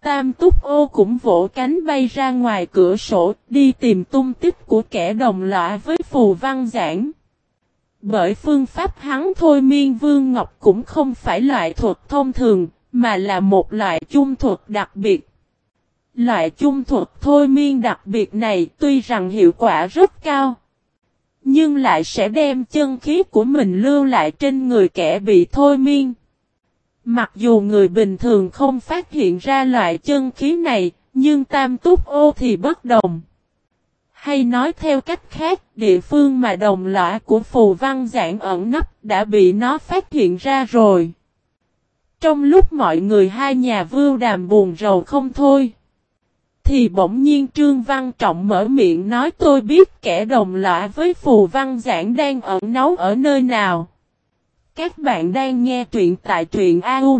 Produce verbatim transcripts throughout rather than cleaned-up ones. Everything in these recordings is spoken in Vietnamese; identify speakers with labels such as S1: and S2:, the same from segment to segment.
S1: Tam Túc Ô cũng vỗ cánh bay ra ngoài cửa sổ, đi tìm tung tích của kẻ đồng lõa với Phù Văn Giảng. Bởi phương pháp hắn thôi miên Vương Ngọc cũng không phải loại thuật thông thường, mà là một loại chung thuật đặc biệt. Loại chung thuật thôi miên đặc biệt này tuy rằng hiệu quả rất cao, nhưng lại sẽ đem chân khí của mình lưu lại trên người kẻ bị thôi miên. Mặc dù người bình thường không phát hiện ra loại chân khí này, nhưng Tam Túc Ô thì bất đồng. Hay nói theo cách khác, địa phương mà đồng lõa của Phù Văn Giảng ẩn nấp đã bị nó phát hiện ra rồi. Trong lúc mọi người hai nhà Vưu Đàm buồn rầu không thôi, thì bỗng nhiên Trương Văn Trọng mở miệng nói tôi biết kẻ đồng lõa với Phù Văn Giảng đang ẩn náu ở nơi nào. Các bạn đang nghe truyện tại truyện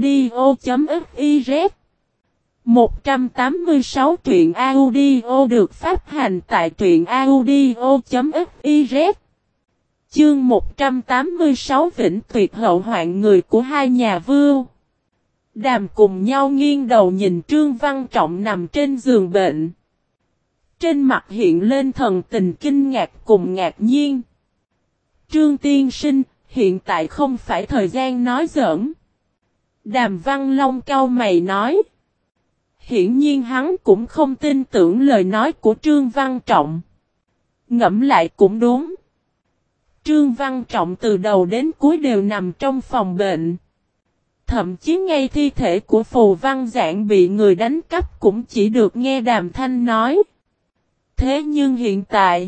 S1: audio.fiz. một trăm tám mươi sáu truyện audio được phát hành tại truyện audio.fiz. Chương một trăm tám mươi sáu Vĩnh Tuyệt hậu hoạn người của hai nhà Vưu Đàm cùng nhau nghiêng đầu nhìn Trương Văn Trọng nằm trên giường bệnh. Trên mặt hiện lên thần tình kinh ngạc cùng ngạc nhiên. Trương tiên sinh, hiện tại không phải thời gian nói giỡn. Đàm Văn Long cau mày nói. Hiển nhiên hắn cũng không tin tưởng lời nói của Trương Văn Trọng. Ngẫm lại cũng đúng. Trương Văn Trọng từ đầu đến cuối đều nằm trong phòng bệnh. Thậm chí ngay thi thể của Phù Văn Giảng bị người đánh cắp cũng chỉ được nghe Đàm Thanh nói. Thế nhưng hiện tại,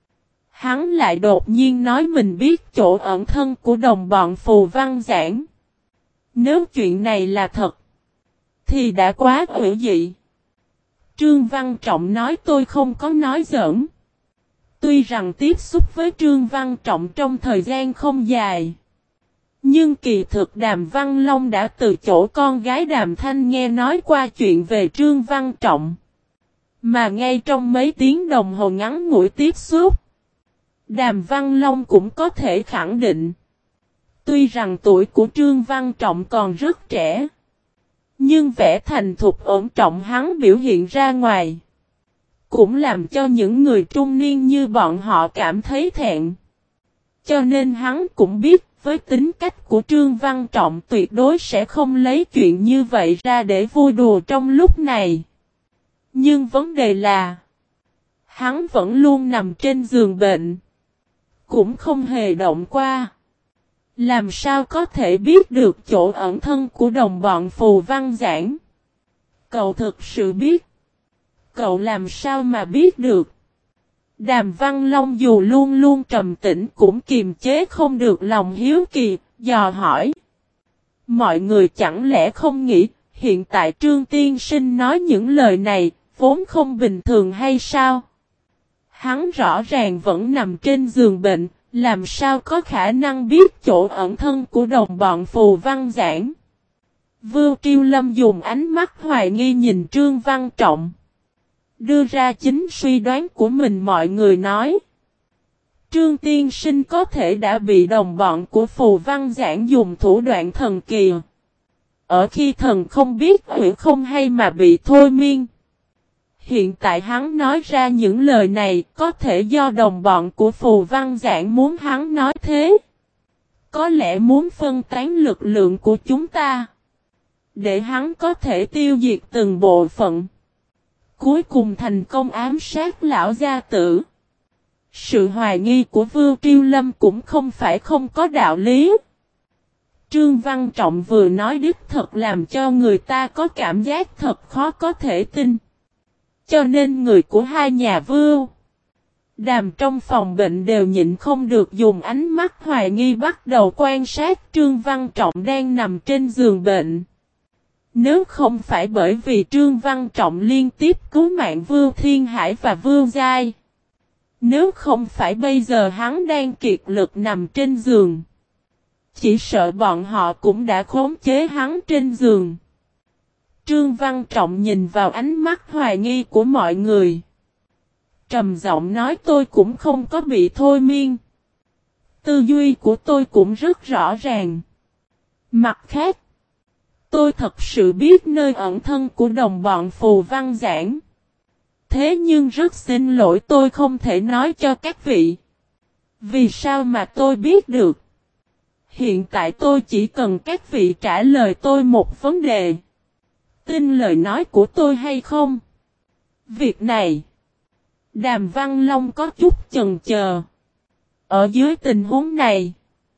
S1: hắn lại đột nhiên nói mình biết chỗ ẩn thân của đồng bọn Phù Văn Giảng. Nếu chuyện này là thật, thì đã quá hữu dị. Trương Văn Trọng nói tôi không có nói giỡn. Tuy rằng tiếp xúc với Trương Văn Trọng trong thời gian không dài, nhưng kỳ thực Đàm Văn Long đã từ chỗ con gái Đàm Thanh nghe nói qua chuyện về Trương Văn Trọng. Mà ngay trong mấy tiếng đồng hồ ngắn ngủi tiếp xúc, Đàm Văn Long cũng có thể khẳng định. Tuy rằng tuổi của Trương Văn Trọng còn rất trẻ, nhưng vẻ thành thục ổn trọng hắn biểu hiện ra ngoài, cũng làm cho những người trung niên như bọn họ cảm thấy thẹn. Cho nên hắn cũng biết, với tính cách của Trương Văn Trọng tuyệt đối sẽ không lấy chuyện như vậy ra để vui đùa trong lúc này. Nhưng vấn đề là, hắn vẫn luôn nằm trên giường bệnh, cũng không hề động qua. Làm sao có thể biết được chỗ ẩn thân của đồng bọn Phù Văn Giảng? Cậu thực sự biết? Cậu làm sao mà biết được? Đàm Văn Long dù luôn luôn trầm tĩnh cũng kiềm chế không được lòng hiếu kỳ, dò hỏi. Mọi người chẳng lẽ không nghĩ, hiện tại Trương Tiên Sinh nói những lời này, vốn không bình thường hay sao? Hắn rõ ràng vẫn nằm trên giường bệnh, làm sao có khả năng biết chỗ ẩn thân của đồng bọn Phù Văn Giảng? Vưu Triêu Lâm dùng ánh mắt hoài nghi nhìn Trương Văn Trọng, đưa ra chính suy đoán của mình. Mọi người nói, Trương Tiên Sinh có thể đã bị đồng bọn của Phù Văn Giảng dùng thủ đoạn thần kỳ. Ở khi thần không biết hữu không hay mà bị thôi miên. Hiện tại hắn nói ra những lời này có thể do đồng bọn của Phù Văn Giảng muốn hắn nói thế. Có lẽ muốn phân tán lực lượng của chúng ta, để hắn có thể tiêu diệt từng bộ phận, cuối cùng thành công ám sát lão gia tử. Sự hoài nghi của Vưu Triêu Lâm cũng không phải không có đạo lý. Trương Văn Trọng vừa nói đích thật làm cho người ta có cảm giác thật khó có thể tin. Cho nên người của hai nhà Vưu Đàm trong phòng bệnh đều nhịn không được dùng ánh mắt hoài nghi bắt đầu quan sát Trương Văn Trọng đang nằm trên giường bệnh. Nếu không phải bởi vì Trương Văn Trọng liên tiếp cứu mạng Vưu Thiên Hải và Vưu Giai, nếu không phải bây giờ hắn đang kiệt lực nằm trên giường, chỉ sợ bọn họ cũng đã khống chế hắn trên giường. Trương Văn Trọng nhìn vào ánh mắt hoài nghi của mọi người, trầm giọng nói tôi cũng không có bị thôi miên. Tư duy của tôi cũng rất rõ ràng. Mặt khác, Tôi thật sự biết nơi ẩn thân của đồng bọn Phù Văn Giảng. Thế nhưng rất xin lỗi tôi không thể nói cho các vị. Vì sao mà tôi biết được? Hiện tại tôi chỉ cần các vị trả lời tôi một vấn đề. Tin lời nói của tôi hay không? Việc này, Đàm Văn Long có chút chần chờ. Ở dưới tình huống này,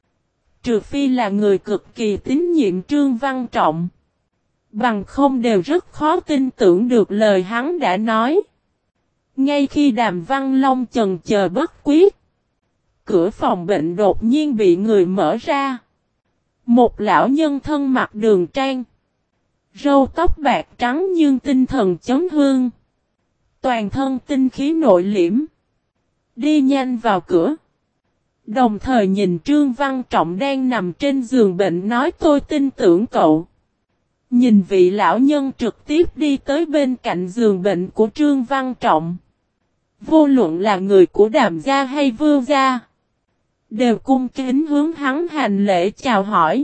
S1: trừ phi là người cực kỳ tín nhiệm Trương Văn Trọng, bằng không đều rất khó tin tưởng được lời hắn đã nói. Ngay khi Đàm Văn Long chần chờ bất quyết, cửa phòng bệnh đột nhiên bị người mở ra. Một lão nhân thân mặc đường trang, râu tóc bạc trắng nhưng tinh thần chấn hương, toàn thân tinh khí nội liễm, đi nhanh vào cửa. Đồng thời nhìn Trương Văn Trọng đang nằm trên giường bệnh nói tôi tin tưởng cậu. Nhìn vị lão nhân trực tiếp đi tới bên cạnh giường bệnh của Trương Văn Trọng. Vô luận là người của Đàm gia hay Vương gia, đều cung kính hướng hắn hành lễ chào hỏi.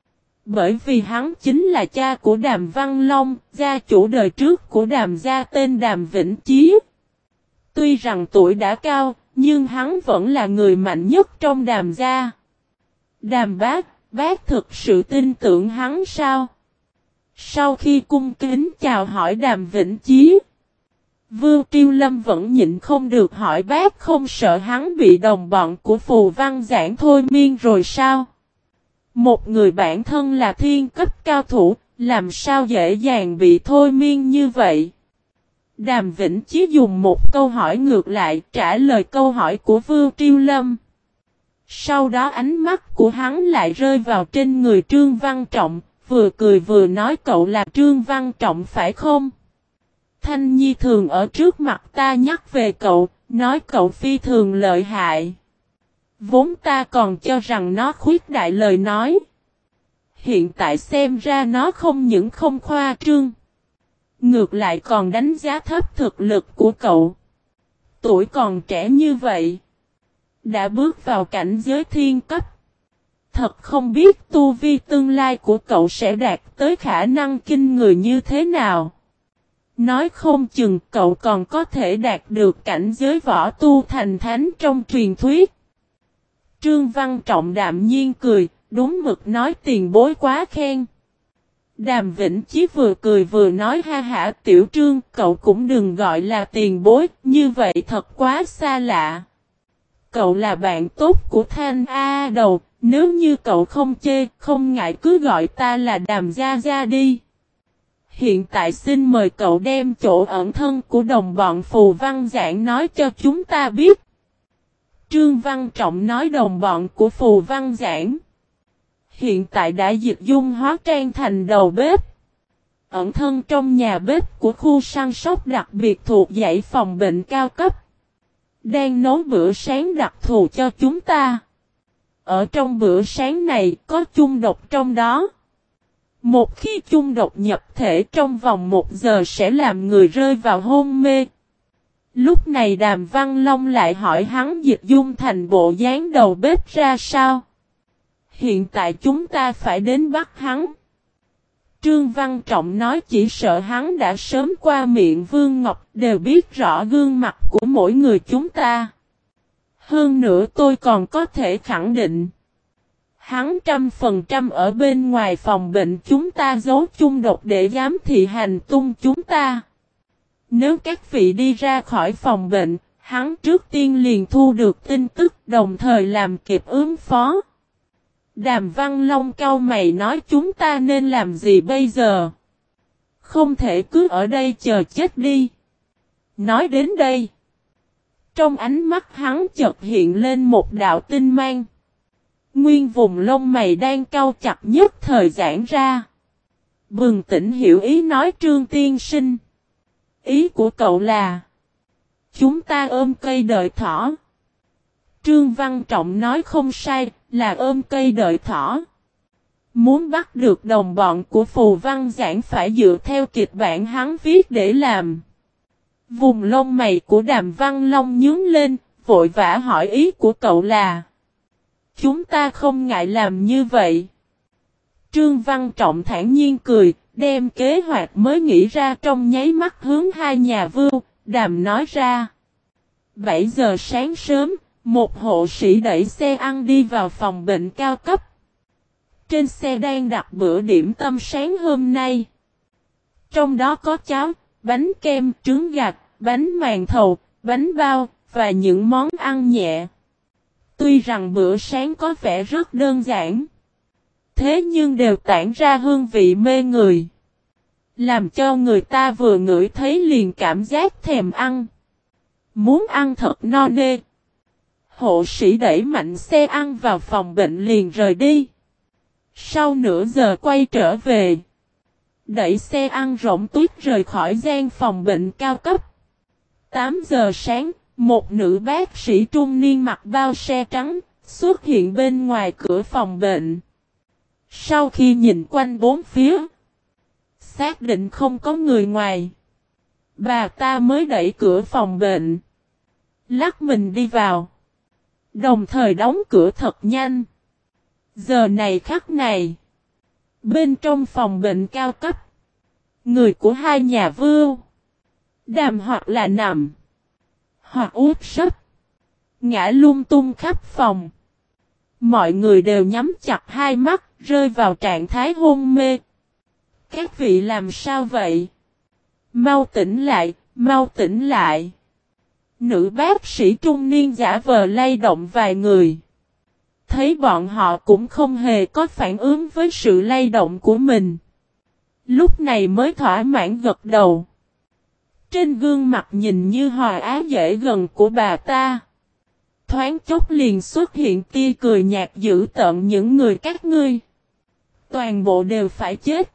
S1: Bởi vì hắn chính là cha của Đàm Văn Long, gia chủ đời trước của Đàm gia tên Đàm Vĩnh Chí. Tuy rằng tuổi đã cao, nhưng hắn vẫn là người mạnh nhất trong Đàm gia. Đàm bác, bác thực sự tin tưởng hắn sao? Sau khi cung kính chào hỏi Đàm Vĩnh Chí, Vương Triêu Lâm vẫn nhịn không được hỏi bác không sợ hắn bị đồng bọn của Phù Văn Giảng thôi miên rồi sao? Một người bản thân là thiên cấp cao thủ, làm sao dễ dàng bị thôi miên như vậy? Đàm Vĩnh Chí dùng một câu hỏi ngược lại trả lời câu hỏi của Vương Triêu Lâm. Sau đó ánh mắt của hắn lại rơi vào trên người Trương Văn Trọng, vừa cười vừa nói cậu là Trương Văn Trọng phải không? Thanh Nhi thường ở trước mặt ta nhắc về cậu, nói cậu phi thường lợi hại. Vốn ta còn cho rằng nó khuyết đại lời nói. Hiện tại xem ra nó không những không khoa trương, ngược lại còn đánh giá thấp thực lực của cậu. Tuổi còn trẻ như vậy, đã bước vào cảnh giới thiên cấp. Thật không biết tu vi tương lai của cậu sẽ đạt tới khả năng kinh người như thế nào. Nói không chừng cậu còn có thể đạt được cảnh giới võ tu thành thánh trong truyền thuyết. Trương Văn Trọng đạm nhiên cười, đúng mực nói tiền bối quá khen. Đàm Vĩnh Chí vừa cười vừa nói ha hả tiểu Trương, cậu cũng đừng gọi là tiền bối, như vậy thật quá xa lạ. Cậu là bạn tốt của Thanh A Đầu, nếu như cậu không chê, không ngại cứ gọi ta là Đàm Gia Gia đi. Hiện tại xin mời cậu đem chỗ ẩn thân của đồng bọn Phù Văn Giảng nói cho chúng ta biết. Trương Văn Trọng nói đồng bọn của Phù Văn Giảng hiện tại đã dịch dung hóa trang thành đầu bếp, ẩn thân trong nhà bếp của khu săn sóc đặc biệt thuộc dãy phòng bệnh cao cấp, đang nấu bữa sáng đặc thù cho chúng ta. Ở trong bữa sáng này có chung độc trong đó. Một khi chung độc nhập thể trong vòng một giờ sẽ làm người rơi vào hôn mê. Lúc này Đàm Văn Long lại hỏi hắn dịch dung thành bộ dáng đầu bếp ra sao. Hiện tại chúng ta phải đến bắt hắn. Trương Văn Trọng nói chỉ sợ hắn đã sớm qua miệng Vương Ngọc, đều biết rõ gương mặt của mỗi người chúng ta. Hơn nữa tôi còn có thể khẳng định, hắn trăm phần trăm ở bên ngoài phòng bệnh chúng ta giấu chung độc để giám thị hành tung chúng ta. Nếu các vị đi ra khỏi phòng bệnh, hắn trước tiên liền thu được tin tức đồng thời làm kịp ứng phó. Đàm Văn Long cau mày nói chúng ta nên làm gì bây giờ? Không thể cứ ở đây chờ chết đi. Nói đến đây, trong ánh mắt hắn chợt hiện lên một đạo tinh mang. Nguyên vùng lông mày đang cau chặt nhất thời giãn ra. Bừng tỉnh hiểu ý nói Trương tiên sinh. Ý của cậu là chúng ta ôm cây đợi thỏ. Trương Văn Trọng nói không sai, là ôm cây đợi thỏ. Muốn bắt được đồng bọn của Phù Văn Giảng phải dựa theo kịch bản hắn viết để làm. Vùng lông mày của Đàm Văn Long nhướng lên, vội vã hỏi ý của cậu là chúng ta không ngại làm như vậy. Trương Văn Trọng thản nhiên cười, đem kế hoạch mới nghĩ ra trong nháy mắt hướng hai nhà Vưu, Đàm nói ra. bảy giờ sáng sớm, một hộ sĩ đẩy xe ăn đi vào phòng bệnh cao cấp. Trên xe đang đặt bữa điểm tâm sáng hôm nay. Trong đó có cháo, bánh kem, trứng gạch, bánh màn thầu, bánh bao, và những món ăn nhẹ. Tuy rằng bữa sáng có vẻ rất đơn giản, thế nhưng đều tản ra hương vị mê người, làm cho người ta vừa ngửi thấy liền cảm giác thèm ăn. Muốn ăn thật no nê. Hộ sĩ đẩy mạnh xe ăn vào phòng bệnh liền rời đi. Sau nửa giờ quay trở về, đẩy xe ăn rỗng tuyết rời khỏi gian phòng bệnh cao cấp. tám giờ sáng, một nữ bác sĩ trung niên mặc bao xe trắng, xuất hiện bên ngoài cửa phòng bệnh. Sau khi nhìn quanh bốn phía, xác định không có người ngoài, bà ta mới đẩy cửa phòng bệnh, lắc mình đi vào, đồng thời đóng cửa thật nhanh. Giờ này khắc này, bên trong phòng bệnh cao cấp, người của hai nhà Vưu, Đàm hoặc là nằm, hoặc úp sấp, ngã lung tung khắp phòng. Mọi người đều nhắm chặt hai mắt, rơi vào trạng thái hôn mê. Các vị làm sao vậy? Mau tỉnh lại, mau tỉnh lại. Nữ bác sĩ trung niên giả vờ lay động vài người. Thấy bọn họ cũng không hề có phản ứng với sự lay động của mình. Lúc này mới thỏa mãn gật đầu. Trên gương mặt nhìn như hòa á dễ gần của bà ta, thoáng chốc liền xuất hiện tia cười nhạt dữ tợn. Những người các ngươi, toàn bộ đều phải chết.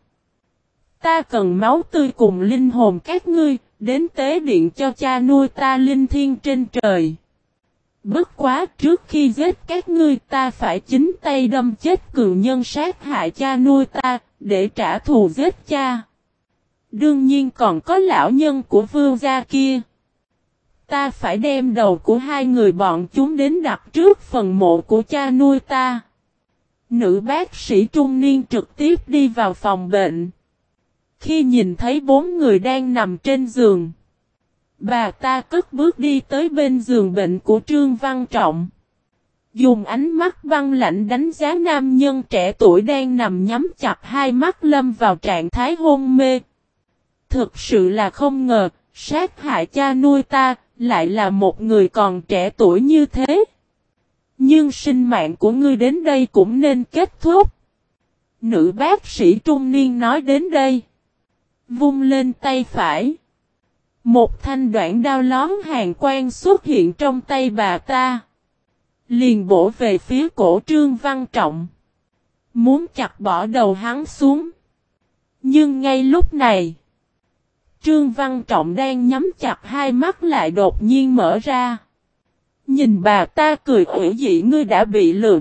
S1: Ta cần máu tươi cùng linh hồn các ngươi, đến tế điện cho cha nuôi ta linh thiêng trên trời. Bất quá trước khi giết các ngươi ta phải chính tay đâm chết cừu nhân sát hại cha nuôi ta, để trả thù giết cha. Đương nhiên còn có lão nhân của Vưu gia kia. Ta phải đem đầu của hai người bọn chúng đến đặt trước phần mộ của cha nuôi ta. Nữ bác sĩ trung niên trực tiếp đi vào phòng bệnh. Khi nhìn thấy bốn người đang nằm trên giường, bà ta cất bước đi tới bên giường bệnh của Trương Văn Trọng. Dùng ánh mắt băng lạnh đánh giá nam nhân trẻ tuổi đang nằm nhắm chặt hai mắt lâm vào trạng thái hôn mê. Thực sự là không ngờ, sát hại cha nuôi ta, lại là một người còn trẻ tuổi như thế. Nhưng sinh mạng của ngươi đến đây cũng nên kết thúc. Nữ bác sĩ trung niên nói đến đây, vung lên tay phải. Một thanh đoạn đao lón hàn quang xuất hiện trong tay bà ta, liền bổ về phía cổ Trương Văn Trọng, muốn chặt bỏ đầu hắn xuống. Nhưng ngay lúc này, Trương Văn Trọng đang nhắm chặt hai mắt lại đột nhiên mở ra. Nhìn bà ta cười ủy dị, ngươi đã bị lừa.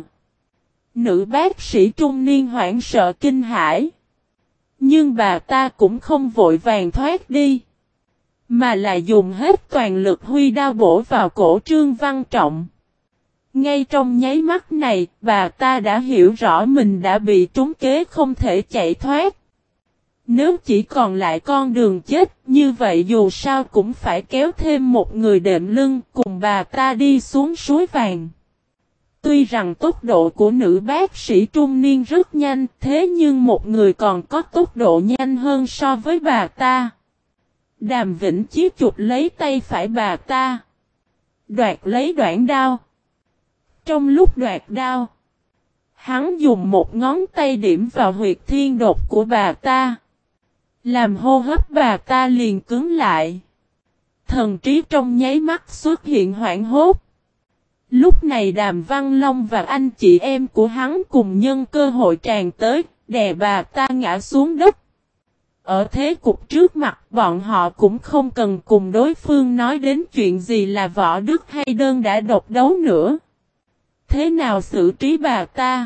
S1: Nữ bác sĩ trung niên hoảng sợ kinh hãi. Nhưng bà ta cũng không vội vàng thoát đi, mà là dùng hết toàn lực huy đao bổ vào cổ Trương Văn Trọng. Ngay trong nháy mắt này, bà ta đã hiểu rõ mình đã bị trúng kế không thể chạy thoát. Nếu chỉ còn lại con đường chết, như vậy dù sao cũng phải kéo thêm một người đệm lưng cùng bà ta đi xuống suối vàng. Tuy rằng tốc độ của nữ bác sĩ trung niên rất nhanh, thế nhưng một người còn có tốc độ nhanh hơn so với bà ta. Đàm Vĩnh Chí chụp lấy tay phải bà ta, đoạt lấy đoạn đao. Trong lúc đoạt đao, hắn dùng một ngón tay điểm vào huyệt thiên đột của bà ta, làm hô hấp bà ta liền cứng lại. Thần trí trong nháy mắt xuất hiện hoảng hốt. Lúc này Đàm Văn Long và anh chị em của hắn cùng nhân cơ hội tràn tới, đè bà ta ngã xuống đất. Ở thế cục trước mặt, bọn họ cũng không cần cùng đối phương nói đến chuyện gì là võ đức hay đơn đã độc đấu nữa. Thế nào xử trí bà ta?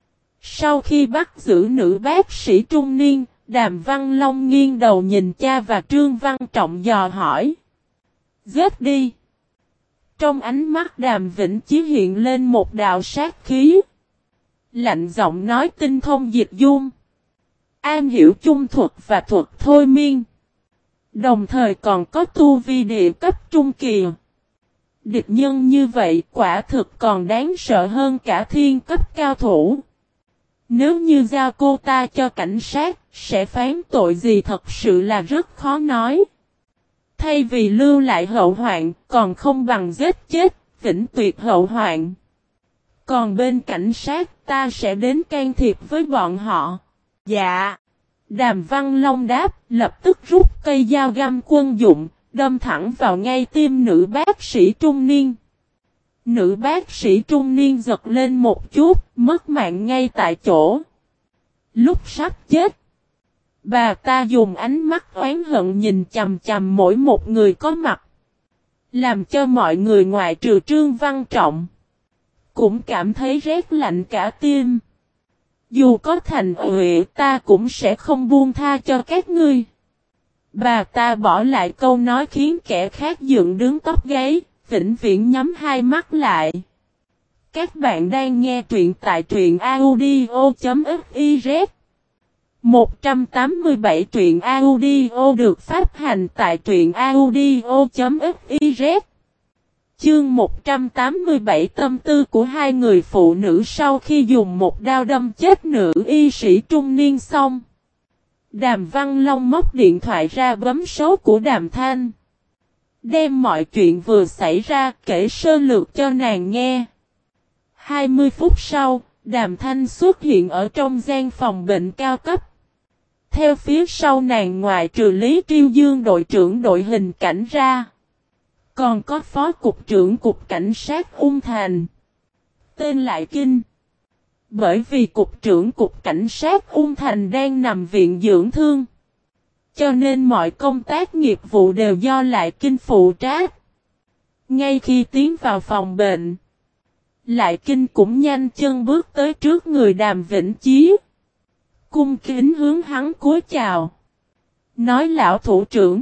S1: Sau khi bắt giữ nữ bác sĩ trung niên, Đàm Văn Long nghiêng đầu nhìn cha và Trương Văn Trọng dò hỏi. Giết đi! Trong ánh mắt Đàm Vĩnh Chí hiện lên một đạo sát khí. Lạnh giọng nói tinh thông dịch dung. Am hiểu chung thuật và thuật thôi miên. Đồng thời còn có tu vi địa cấp trung kỳ. Địch nhân như vậy quả thực còn đáng sợ hơn cả thiên cấp cao thủ. Nếu như giao cô ta cho cảnh sát, sẽ phán tội gì thật sự là rất khó nói. Thay vì lưu lại hậu hoạn, còn không bằng giết chết, vĩnh tuyệt hậu hoạn. Còn bên cảnh sát, ta sẽ đến can thiệp với bọn họ. Dạ. Đàm Văn Long đáp, lập tức rút cây dao găm quân dụng, đâm thẳng vào ngay tim nữ bác sĩ trung niên. Nữ bác sĩ trung niên giật lên một chút, mất mạng ngay tại chỗ. Lúc sắp chết, bà ta dùng ánh mắt oán hận nhìn chằm chằm mỗi một người có mặt. Làm cho mọi người ngoại trừ Trương Văn Trọng cũng cảm thấy rét lạnh cả tim. Dù có thành uy ta cũng sẽ không buông tha cho các ngươi. Bà ta bỏ lại câu nói khiến kẻ khác dựng đứng tóc gáy, vĩnh viễn nhắm hai mắt lại. Các bạn đang nghe truyện tại truyện audio.fiz. một trăm tám mươi bảy truyện audio được phát hành tại truyện audio.fiz. Chương một trăm tám mươi bảy tâm tư của hai người phụ nữ sau khi dùng một đao đâm chết nữ y sĩ trung niên xong. Đàm Văn Long móc điện thoại ra bấm số của Đàm Thanh. Đem mọi chuyện vừa xảy ra kể sơ lược cho nàng nghe. hai mươi phút sau, Đàm Thanh xuất hiện ở trong gian phòng bệnh cao cấp. Theo phía sau nàng ngoài trừ Lý Triêu Dương đội trưởng đội hình cảnh ra. Còn có phó cục trưởng cục cảnh sát Ung Thành. Tên Lại Kinh. Bởi vì cục trưởng cục cảnh sát Ung Thành đang nằm viện dưỡng thương. Cho nên mọi công tác nghiệp vụ đều do Lại Kinh phụ trách. Ngay khi tiến vào phòng bệnh, Lại Kinh cũng nhanh chân bước tới trước người Đàm Vĩnh Chí. Cung kính hướng hắn cúi chào. Nói lão thủ trưởng.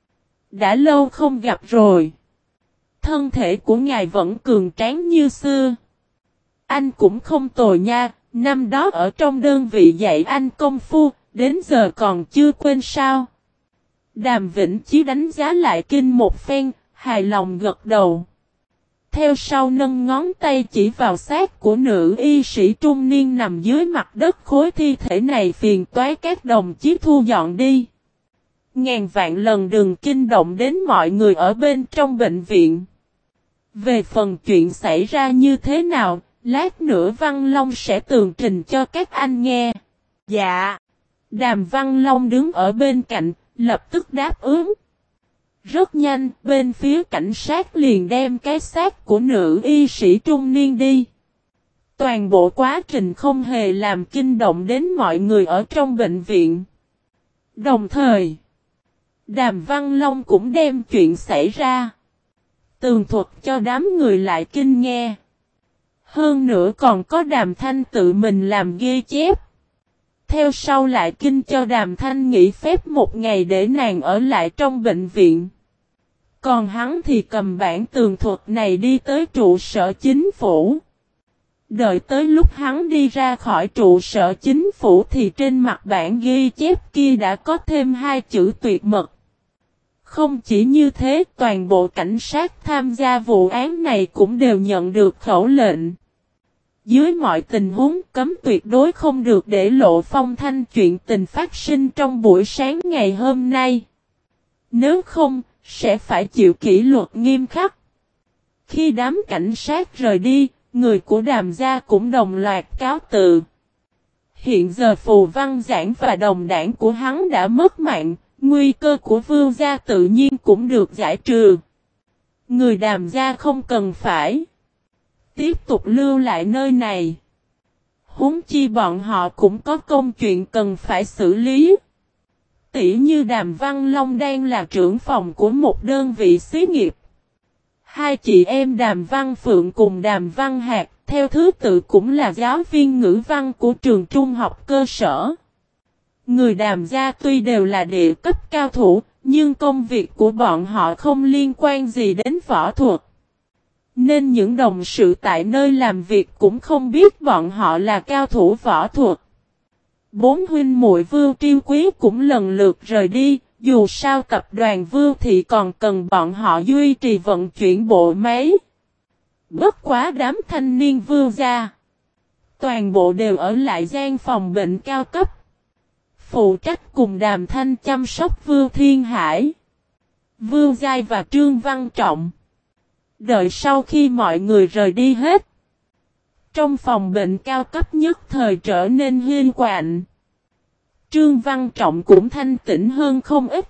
S1: Đã lâu không gặp rồi. Thân thể của ngài vẫn cường tráng như xưa. Anh cũng không tồi nha, năm đó ở trong đơn vị dạy anh công phu, đến giờ còn chưa quên sao. Đàm Vĩnh Chí đánh giá Lại Kinh một phen, hài lòng gật đầu. Theo sau nâng ngón tay chỉ vào xác của nữ y sĩ trung niên nằm dưới mặt đất khối thi thể này phiền toái các đồng chí thu dọn đi. Ngàn vạn lần đừng kinh động đến mọi người ở bên trong bệnh viện. Về phần chuyện xảy ra như thế nào, lát nữa Văn Long sẽ tường trình cho các anh nghe. Dạ. Đàm Văn Long đứng ở bên cạnh, lập tức đáp ứng. Rất nhanh, bên phía cảnh sát liền đem cái xác của nữ y sĩ trung niên đi. Toàn bộ quá trình không hề làm kinh động đến mọi người ở trong bệnh viện. Đồng thời, Đàm Văn Long cũng đem chuyện xảy ra tường thuật cho đám người Lại Kinh nghe. Hơn nữa còn có Đàm Thanh tự mình làm ghi chép. Theo sau Lại Kinh cho Đàm Thanh nghỉ phép một ngày để nàng ở lại trong bệnh viện. Còn hắn thì cầm bản tường thuật này đi tới trụ sở chính phủ. Đợi tới lúc hắn đi ra khỏi trụ sở chính phủ thì trên mặt bản ghi chép kia đã có thêm hai chữ tuyệt mật. Không chỉ như thế, toàn bộ cảnh sát tham gia vụ án này cũng đều nhận được khẩu lệnh. Dưới mọi tình huống cấm tuyệt đối không được để lộ phong thanh chuyện tình phát sinh trong buổi sáng ngày hôm nay. Nếu không, sẽ phải chịu kỷ luật nghiêm khắc. Khi đám cảnh sát rời đi, người của Đàm gia cũng đồng loạt cáo từ. Hiện giờ Phù Văn Giảng và đồng đảng của hắn đã mất mạng, nguy cơ của Vương gia tự nhiên cũng được giải trừ. Người Đàm gia không cần phải tiếp tục lưu lại nơi này. Huống chi bọn họ cũng có công chuyện cần phải xử lý. Tỉ như Đàm Văn Long đang là trưởng phòng của một đơn vị xí nghiệp. Hai chị em Đàm Văn Phượng cùng Đàm Văn Hạc, theo thứ tự cũng là giáo viên ngữ văn của trường trung học cơ sở. Người Đàm gia tuy đều là địa cấp cao thủ, nhưng công việc của bọn họ không liên quan gì đến võ thuật. Nên những đồng sự tại nơi làm việc cũng không biết bọn họ là cao thủ võ thuật. Bốn huynh muội Vưu Triêu Quý cũng lần lượt rời đi, dù sao tập đoàn Vưu thì còn cần bọn họ duy trì vận chuyển bộ máy. Bất quá đám thanh niên Vưu gia, toàn bộ đều ở lại gian phòng bệnh cao cấp, phụ trách cùng Đàm Thanh chăm sóc Vưu Thiên Hải, Vưu Giai và Trương Văn Trọng. Đợi sau khi mọi người rời đi hết, trong phòng bệnh cao cấp nhất thời trở nên hiên quạnh. Trương Văn Trọng cũng thanh tĩnh hơn không ít.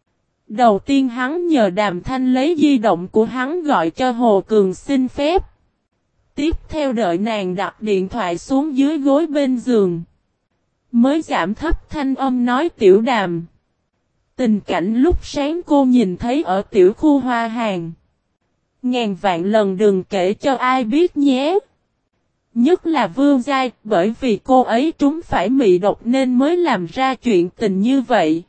S1: Đầu tiên hắn nhờ Đàm Thanh lấy di động của hắn gọi cho Hồ Cường xin phép. Tiếp theo đợi nàng đặt điện thoại xuống dưới gối bên giường, mới giảm thấp thanh âm nói Tiểu Đàm. Tình cảnh lúc sáng cô nhìn thấy ở tiểu khu Hoa Hàng, ngàn vạn lần đừng kể cho ai biết nhé. Nhất là Vưu Giai, bởi vì cô ấy trúng phải mị độc nên mới làm ra chuyện tình như vậy.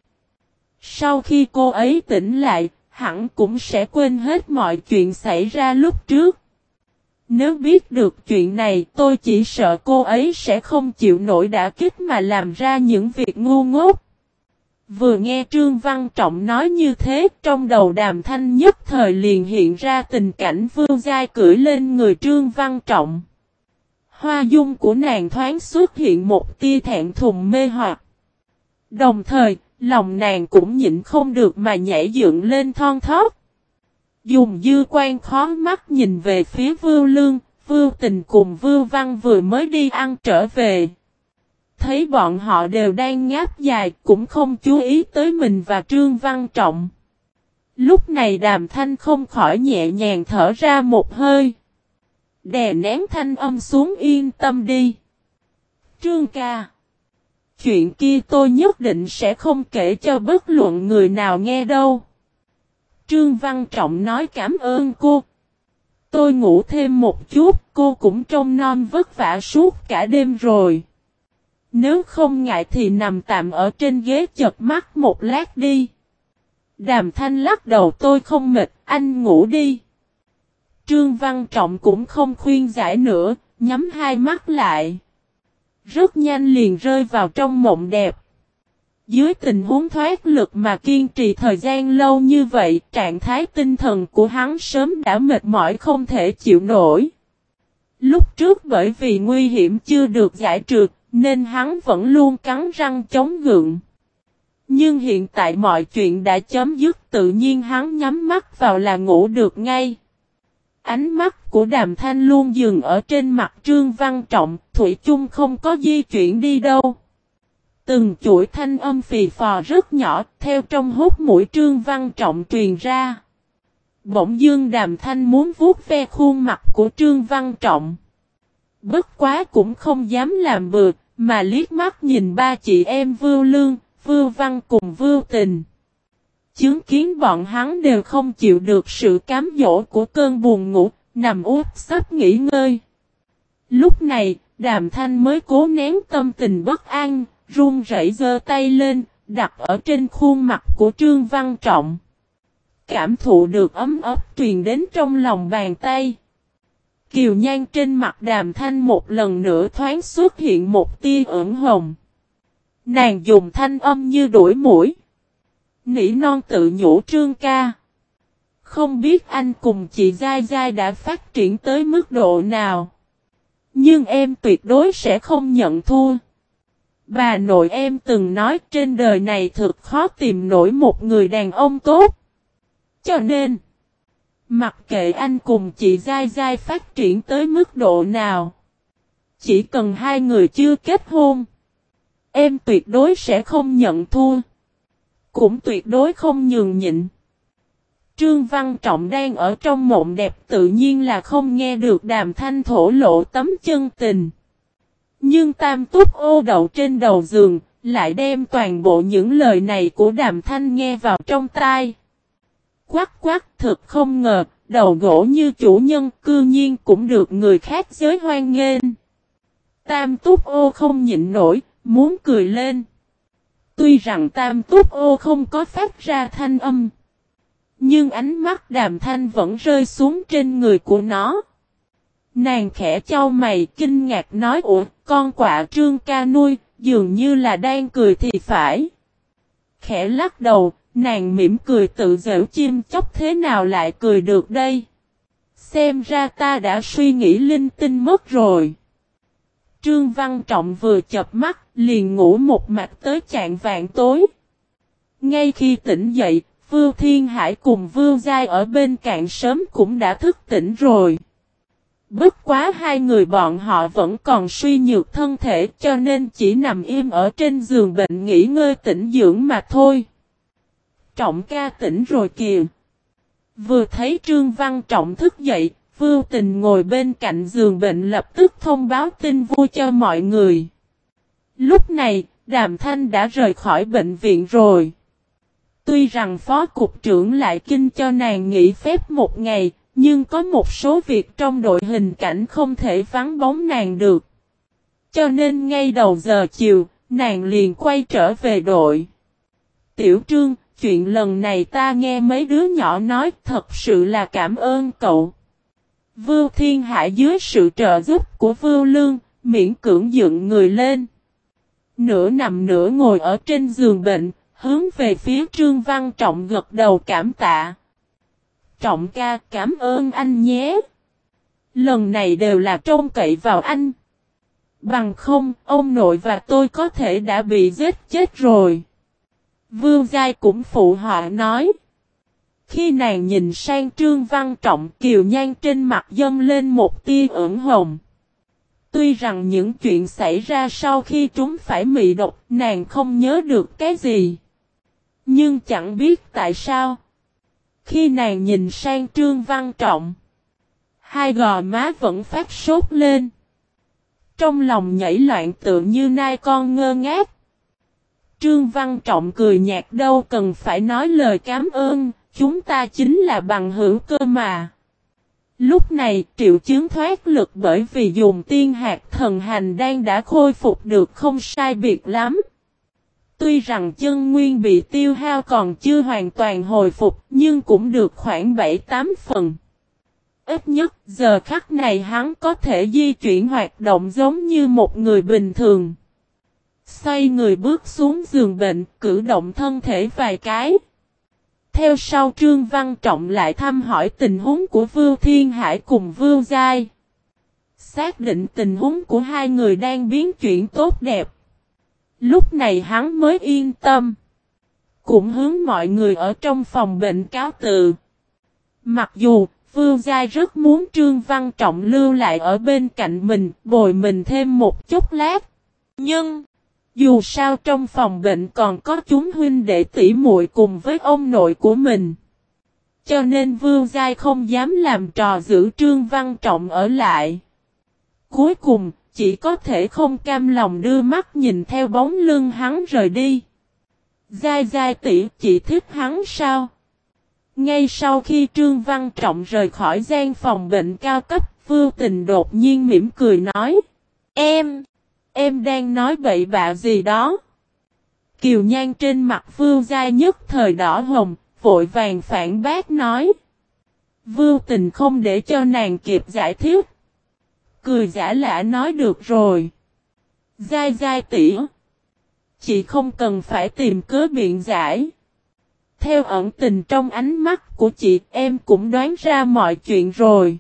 S1: Sau khi cô ấy tỉnh lại, hẳn cũng sẽ quên hết mọi chuyện xảy ra lúc trước. Nếu biết được chuyện này, tôi chỉ sợ cô ấy sẽ không chịu nổi đả kích mà làm ra những việc ngu ngốc. Vừa nghe Trương Văn Trọng nói như thế, trong đầu Đàm Thanh nhất thời liền hiện ra tình cảnh Vưu Giai cưỡi lên người Trương Văn Trọng. Hoa dung của nàng thoáng xuất hiện một tia thẹn thùng mê hoặc. Đồng thời, lòng nàng cũng nhịn không được mà nhảy dựng lên thon thót. Dùng dư quan khó mắt nhìn về phía Vưu Lương, Vưu Tình cùng Vưu Văn vừa mới đi ăn trở về. Thấy bọn họ đều đang ngáp dài cũng không chú ý tới mình và Trương Văn Trọng. Lúc này Đàm Thanh không khỏi nhẹ nhàng thở ra một hơi. Đè nén thanh âm xuống, yên tâm đi. Trương ca. Chuyện kia tôi nhất định sẽ không kể cho bất luận người nào nghe đâu. Trương Văn Trọng nói cảm ơn cô. Tôi ngủ thêm một chút, cô cũng trông non vất vả suốt cả đêm rồi. Nếu không ngại thì nằm tạm ở trên ghế chợp mắt một lát đi. Đàm Thanh lắc đầu tôi không mệt, anh ngủ đi. Trương Văn Trọng cũng không khuyên giải nữa, nhắm hai mắt lại. Rất nhanh liền rơi vào trong mộng đẹp. Dưới tình huống thoát lực mà kiên trì thời gian lâu như vậy, trạng thái tinh thần của hắn sớm đã mệt mỏi không thể chịu nổi. Lúc trước bởi vì nguy hiểm chưa được giải trừ, nên hắn vẫn luôn cắn răng chống gượng. Nhưng hiện tại mọi chuyện đã chấm dứt, tự nhiên hắn nhắm mắt vào là ngủ được ngay. Ánh mắt của Đàm Thanh luôn dừng ở trên mặt Trương Văn Trọng, thủy chung không có di chuyển đi đâu. Từng chuỗi thanh âm phì phò rất nhỏ, theo trong hút mũi Trương Văn Trọng truyền ra. Bỗng dưng Đàm Thanh muốn vuốt ve khuôn mặt của Trương Văn Trọng. Bất quá cũng không dám làm bừa, mà liếc mắt nhìn ba chị em Vưu Lương, Vưu Văn cùng Vưu Tình. Chứng kiến bọn hắn đều không chịu được sự cám dỗ của cơn buồn ngủ, nằm úp sắp nghỉ ngơi. Lúc này, Đàm Thanh mới cố nén tâm tình bất an, run rẩy giơ tay lên, đặt ở trên khuôn mặt của Trương Văn Trọng. Cảm thụ được ấm ấp truyền đến trong lòng bàn tay. Kiều nhan trên mặt Đàm Thanh một lần nữa thoáng xuất hiện một tia ửng hồng. Nàng dùng thanh âm như đuổi mũi. Nỉ non tự nhủ Trương ca. Không biết anh cùng chị Giai Giai đã phát triển tới mức độ nào. Nhưng em tuyệt đối sẽ không nhận thua. Bà nội em từng nói trên đời này thực khó tìm nổi một người đàn ông tốt. Cho nên, mặc kệ anh cùng chị Giai Giai phát triển tới mức độ nào, chỉ cần hai người chưa kết hôn, em tuyệt đối sẽ không nhận thua. Cũng tuyệt đối không nhường nhịn. Trương Văn Trọng đang ở trong mộng đẹp tự nhiên là không nghe được Đàm Thanh thổ lộ tấm chân tình. Nhưng Tam Túc ô đậu trên đầu giường, lại đem toàn bộ những lời này của Đàm Thanh nghe vào trong tai. Quắc quắc thực không ngờ, đầu gỗ như chủ nhân cư nhiên cũng được người khác giới hoan nghênh. Tam Túc ô không nhịn nổi, muốn cười lên. Tuy rằng Tam Túc ô không có phát ra thanh âm, Nhưng ánh mắt Đàm Thanh vẫn rơi xuống trên người của nó. Nàng khẽ chau mày kinh ngạc nói ủa con quạ Trương ca nuôi dường như là đang cười thì phải. Khẽ lắc đầu, nàng mỉm cười tự giễu chim chóc thế nào lại cười được đây. Xem ra ta đã suy nghĩ linh tinh mất rồi. Trương Văn Trọng vừa chợp mắt, liền ngủ một mạch tới chạng vạn tối. Ngay khi tỉnh dậy, Vưu Thiên Hải cùng Vưu Giai ở bên cạnh sớm cũng đã thức tỉnh rồi. Bất quá hai người bọn họ vẫn còn suy nhược thân thể cho nên chỉ nằm im ở trên giường bệnh nghỉ ngơi tĩnh dưỡng mà thôi. Trọng ca tỉnh rồi kìa. Vừa thấy Trương Văn Trọng thức dậy, Vưu Tình ngồi bên cạnh giường bệnh lập tức thông báo tin vui cho mọi người. Lúc này, Đàm Thanh đã rời khỏi bệnh viện rồi. Tuy rằng phó cục trưởng lại kinh cho nàng nghỉ phép một ngày, nhưng có một số việc trong đội hình cảnh không thể vắng bóng nàng được. Cho nên ngay đầu giờ chiều, nàng liền quay trở về đội. Tiểu Trương, chuyện lần này ta nghe mấy đứa nhỏ nói thật sự là cảm ơn cậu. Vưu Thiên Hải dưới sự trợ giúp của Vưu Lương, miễn cưỡng dựng người lên. Nửa nằm nửa ngồi ở trên giường bệnh, hướng về phía Trương Văn Trọng gật đầu cảm tạ. Trọng ca cảm ơn anh nhé. Lần này đều là trông cậy vào anh. Bằng không, ông nội và tôi có thể đã bị giết chết rồi. Vưu Giai cũng phụ họa nói. Khi nàng nhìn sang Trương Văn Trọng, kiều nhan trên mặt dâng lên một tia ửng hồng. Tuy rằng những chuyện xảy ra sau khi chúng phải mị độc, nàng không nhớ được cái gì. Nhưng chẳng biết tại sao. Khi nàng nhìn sang Trương Văn Trọng, hai gò má vẫn phát sốt lên. Trong lòng nhảy loạn tự như nai con ngơ ngác. Trương Văn Trọng cười nhạt đâu cần phải nói lời cảm ơn, chúng ta chính là bằng hữu cơ mà. Lúc này triệu chứng thoát lực bởi vì dùng tiên hạt thần hành đan đã khôi phục được không sai biệt lắm. Tuy rằng chân nguyên bị tiêu hao còn chưa hoàn toàn hồi phục nhưng cũng được khoảng bảy tám phần. Ít nhất giờ khắc này hắn có thể di chuyển hoạt động giống như một người bình thường. Xoay người bước xuống giường bệnh, cử động thân thể vài cái. Theo sau Trương Văn Trọng lại thăm hỏi tình huống của Vưu Thiên Hải cùng Vưu Giai. Xác định tình huống của hai người đang biến chuyển tốt đẹp. Lúc này hắn mới yên tâm. Cũng hướng mọi người ở trong phòng bệnh cáo từ. Mặc dù Vưu Giai rất muốn Trương Văn Trọng lưu lại ở bên cạnh mình, bồi mình thêm một chút lát. Nhưng dù sao trong phòng bệnh còn có chúng huynh đệ tỷ muội cùng với ông nội của mình. Cho nên Vưu Giai không dám làm trò giữ Trương Văn Trọng ở lại. Cuối cùng, chỉ có thể không cam lòng đưa mắt nhìn theo bóng lưng hắn rời đi. Giai Giai tỷ, chị thích hắn sao? Ngay sau khi Trương Văn Trọng rời khỏi gian phòng bệnh cao cấp, Vưu Tình đột nhiên mỉm cười nói. Em, em đang nói bậy bạ gì đó? Kiều nhan trên mặt Vưu Giai nhất thời đỏ hồng, vội vàng phản bác nói. Vưu Tình không để cho nàng kịp giải thích. Cười giả lạ nói được rồi. Giai Giai tỷ, chị không cần phải tìm cớ biện giải. Theo ẩn tình trong ánh mắt của chị, em cũng đoán ra mọi chuyện rồi.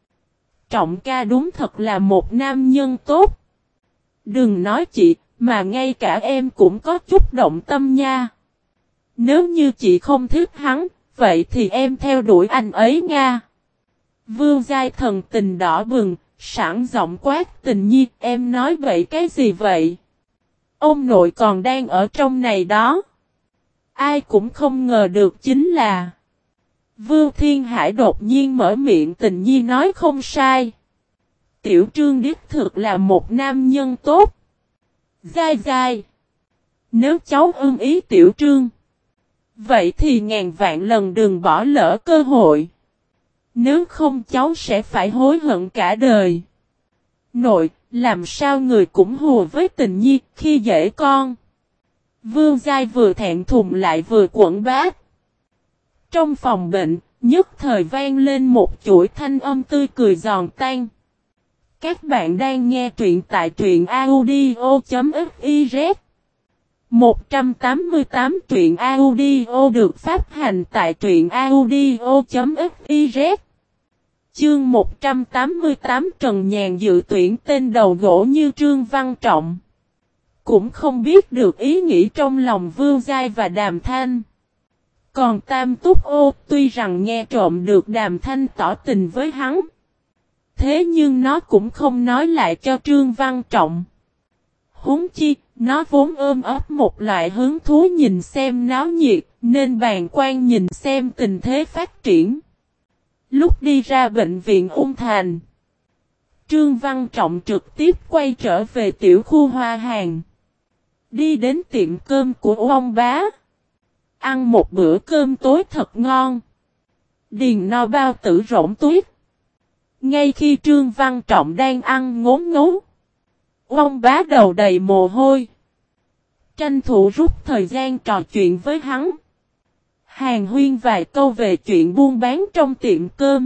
S1: Trọng ca đúng thật là một nam nhân tốt. Đừng nói chị, mà ngay cả em cũng có chút động tâm nha. Nếu như chị không thích hắn, vậy thì em theo đuổi anh ấy nha. Vưu Giai thần tình đỏ bừng, sẵn giọng quát Tình Nhi, em nói vậy cái gì vậy? Ông nội còn đang ở trong này đó. Ai cũng không ngờ được chính là Vưu Thiên Hải đột nhiên mở miệng. Tình Nhi nói không sai. Tiểu Trương đích thực là một nam nhân tốt. Giai Giai, nếu cháu ưng ý Tiểu Trương, vậy thì ngàn vạn lần đừng bỏ lỡ cơ hội. Nếu không cháu sẽ phải hối hận cả đời. Nội, làm sao người cũng hùa với Tình Nhi khi dễ con. Vưu Giai vừa thẹn thùng lại vừa quẫn bát. Trong phòng bệnh, nhất thời vang lên một chuỗi thanh âm tươi cười giòn tan. Các bạn đang nghe truyện tại truyện audio.fiz. một trăm tám mươi tám truyện audio được phát hành tại truyện audio.fiz. Chương một trăm tám mươi tám Trần Nhàn dự tuyển tên đầu gỗ như Trương Văn Trọng. Cũng không biết được ý nghĩ trong lòng Vương Giai và Đàm Thanh. Còn Tam Túc Ô tuy rằng nghe trộm được Đàm Thanh tỏ tình với hắn. Thế nhưng nó cũng không nói lại cho Trương Văn Trọng. Huống chi, nó vốn ôm ấp một loại hứng thú nhìn xem náo nhiệt, nên bàng quan nhìn xem tình thế phát triển. Lúc đi ra bệnh viện Ung Thành, Trương Văn Trọng trực tiếp quay trở về tiểu khu Hoa Hàng. Đi đến tiệm cơm của ông bá. Ăn một bữa cơm tối thật ngon. Điền no bao tử rỗng tuyết. Ngay khi Trương Văn Trọng đang ăn ngốn ngấu, ông bá đầu đầy mồ hôi. Tranh thủ rút thời gian trò chuyện với hắn. Hàn huyên vài câu về chuyện buôn bán trong tiệm cơm.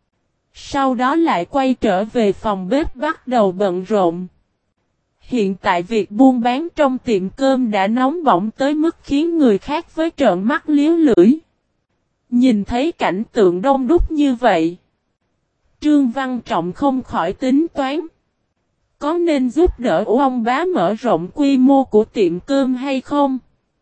S1: Sau đó lại quay trở về phòng bếp bắt đầu bận rộn. Hiện tại việc buôn bán trong tiệm cơm đã nóng bỏng tới mức khiến người khác với trợn mắt liếu lưỡi. Nhìn thấy cảnh tượng đông đúc như vậy, Trương Văn Trọng không khỏi tính toán. Có nên giúp đỡ ông bá mở rộng quy mô của tiệm cơm hay không?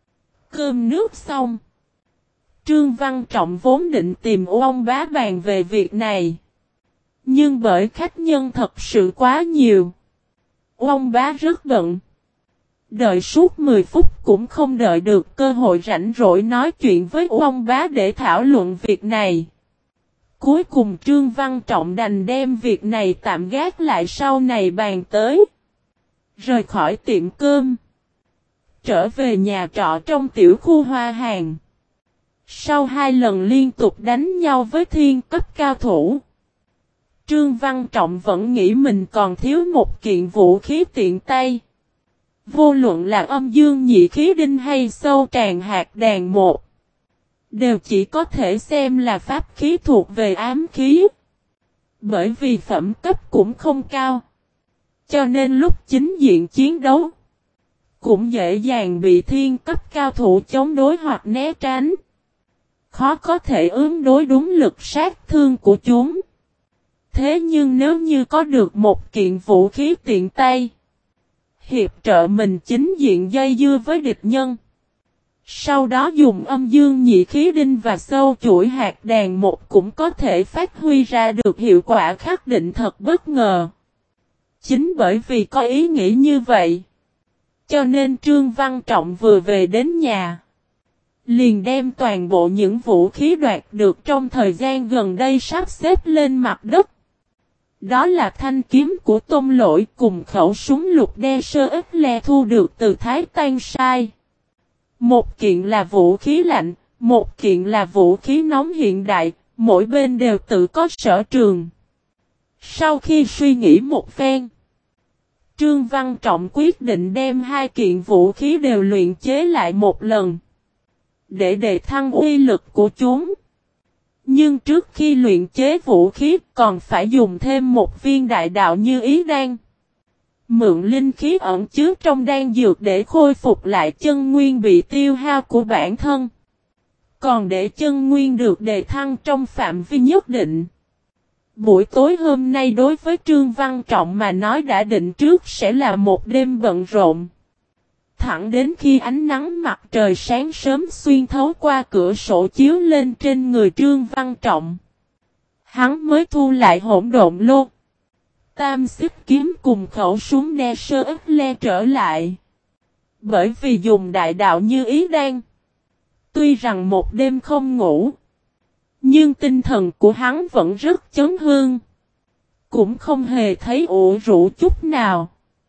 S1: Cơm nước xong, Trương Văn Trọng vốn định tìm ông bá bàn về việc này. Nhưng bởi khách nhân thật sự quá nhiều, ông bá rất bận. Đợi suốt mười phút cũng không đợi được cơ hội rảnh rỗi nói chuyện với ông bá để thảo luận việc này. Cuối cùng Trương Văn Trọng đành đem việc này tạm gác lại sau này bàn tới. Rời khỏi tiệm cơm, trở về nhà trọ trong tiểu khu Hoa Hàng. Sau hai lần liên tục đánh nhau với thiên cấp cao thủ, Trương Văn Trọng vẫn nghĩ mình còn thiếu một kiện vũ khí tiện tay. Vô luận là âm dương nhị khí đinh hay sâu tràn hạt đàn một, đều chỉ có thể xem là pháp khí thuộc về ám khí. Bởi vì phẩm cấp cũng không cao, cho nên lúc chính diện chiến đấu, cũng dễ dàng bị thiên cấp cao thủ chống đối hoặc né tránh. Khó có thể ứng đối đúng lực sát thương của chúng. Thế nhưng nếu như có được một kiện vũ khí tiện tay, hiệp trợ mình chính diện dây dưa với địch nhân, sau đó dùng âm dương nhị khí đinh và sâu chuỗi hạt đàn một cũng có thể phát huy ra được hiệu quả khắc định thật bất ngờ. Chính bởi vì có ý nghĩ như vậy, cho nên Trương Văn Trọng vừa về đến nhà, liền đem toàn bộ những vũ khí đoạt được trong thời gian gần đây sắp xếp lên mặt đất. Đó là thanh kiếm của Tôn Lỗi cùng khẩu súng lục đe sơ ít le thu được từ Thái Tan Sai. Một kiện là vũ khí lạnh, một kiện là vũ khí nóng hiện đại, mỗi bên đều tự có sở trường. Sau khi suy nghĩ một phen, Trương Văn Trọng quyết định đem hai kiện vũ khí đều luyện chế lại một lần, để đề thăng uy lực của chúng. Nhưng trước khi luyện chế vũ khí còn phải dùng thêm một viên đại đạo như ý đan. Mượn linh khí ẩn chứa trong đan dược để khôi phục lại chân nguyên bị tiêu hao của bản thân. Còn để chân nguyên được đề thăng trong phạm vi nhất định. Buổi tối hôm nay đối với Trương Văn Trọng mà nói đã định trước sẽ là một đêm bận rộn. Thẳng đến khi ánh nắng mặt trời sáng sớm xuyên thấu qua cửa sổ chiếu lên trên người Trương Văn Trọng, hắn mới thu lại hỗn độn lô, tam xích kiếm cùng khẩu súng đe sơ ít le trở lại. Bởi vì dùng đại đạo như ý đan, tuy rằng một đêm không ngủ, nhưng tinh thần của hắn vẫn rất chấn hương, cũng không hề thấy ủ rũ chút nào.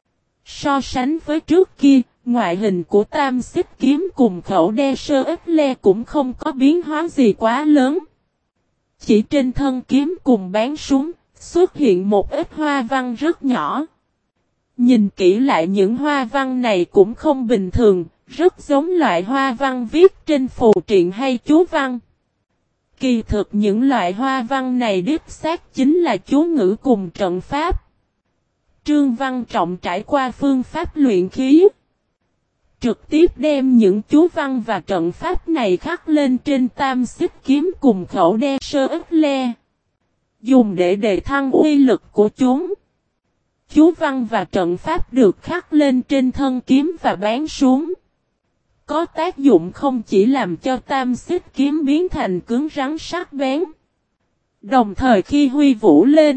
S1: So sánh với trước kia, ngoại hình của tam xích kiếm cùng khẩu đe sơ ít le cũng không có biến hóa gì quá lớn. Chỉ trên thân kiếm cùng bán súng, xuất hiện một ít hoa văn rất nhỏ. Nhìn kỹ lại những hoa văn này cũng không bình thường, rất giống loại hoa văn viết trên phù triện hay chú văn. Kỳ thực những loại hoa văn này đích xác chính là chú ngữ cùng trận pháp. Trương Văn Trọng trải qua phương pháp luyện khí, trực tiếp đem những chú văn và trận pháp này khắc lên trên tam xích kiếm cùng khẩu đe sơ ức le, dùng để đề thăng uy lực của chúng. Chú văn và trận pháp được khắc lên trên thân kiếm và bán súng, có tác dụng không chỉ làm cho tam xích kiếm biến thành cứng rắn sắc bén, đồng thời khi huy vũ lên,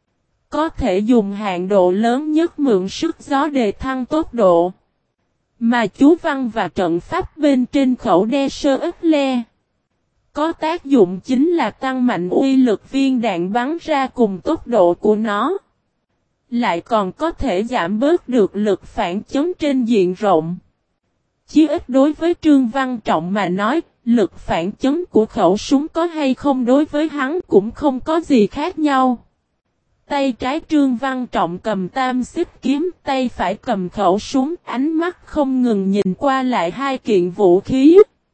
S1: có thể dùng hạn độ lớn nhất mượn sức gió đề thăng tốc độ. Mà chú văn và trận pháp bên trên khẩu đe sơ ức le, có tác dụng chính là tăng mạnh uy lực viên đạn bắn ra cùng tốc độ của nó. Lại còn có thể giảm bớt được lực phản chấn trên diện rộng. Chí ít đối với Trương Văn Trọng mà nói, lực phản chấn của khẩu súng có hay không đối với hắn cũng không có gì khác nhau. Tay trái Trương Văn Trọng cầm tam xích kiếm, tay phải cầm khẩu súng, ánh mắt không ngừng nhìn qua lại hai kiện vũ khí.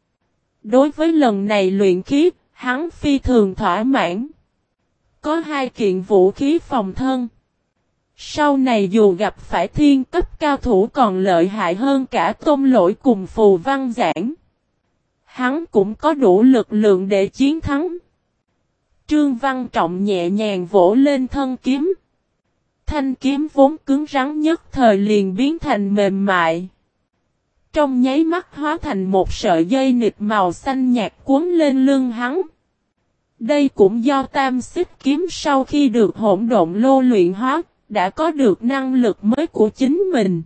S1: Đối với lần này luyện khí, hắn phi thường thỏa mãn. Có hai kiện vũ khí phòng thân. Sau này dù gặp phải thiên cấp cao thủ còn lợi hại hơn cả Tôn Lỗi cùng Phù Văn Giảng, hắn cũng có đủ lực lượng để chiến thắng. Trương Văn Trọng nhẹ nhàng vỗ lên thân kiếm. Thanh kiếm vốn cứng rắn nhất thời liền biến thành mềm mại. Trong nháy mắt hóa thành một sợi dây nịt màu xanh nhạt cuốn lên lưng hắn. Đây cũng do tam xích kiếm sau khi được hỗn độn lô luyện hóa, đã có được năng lực mới của chính mình.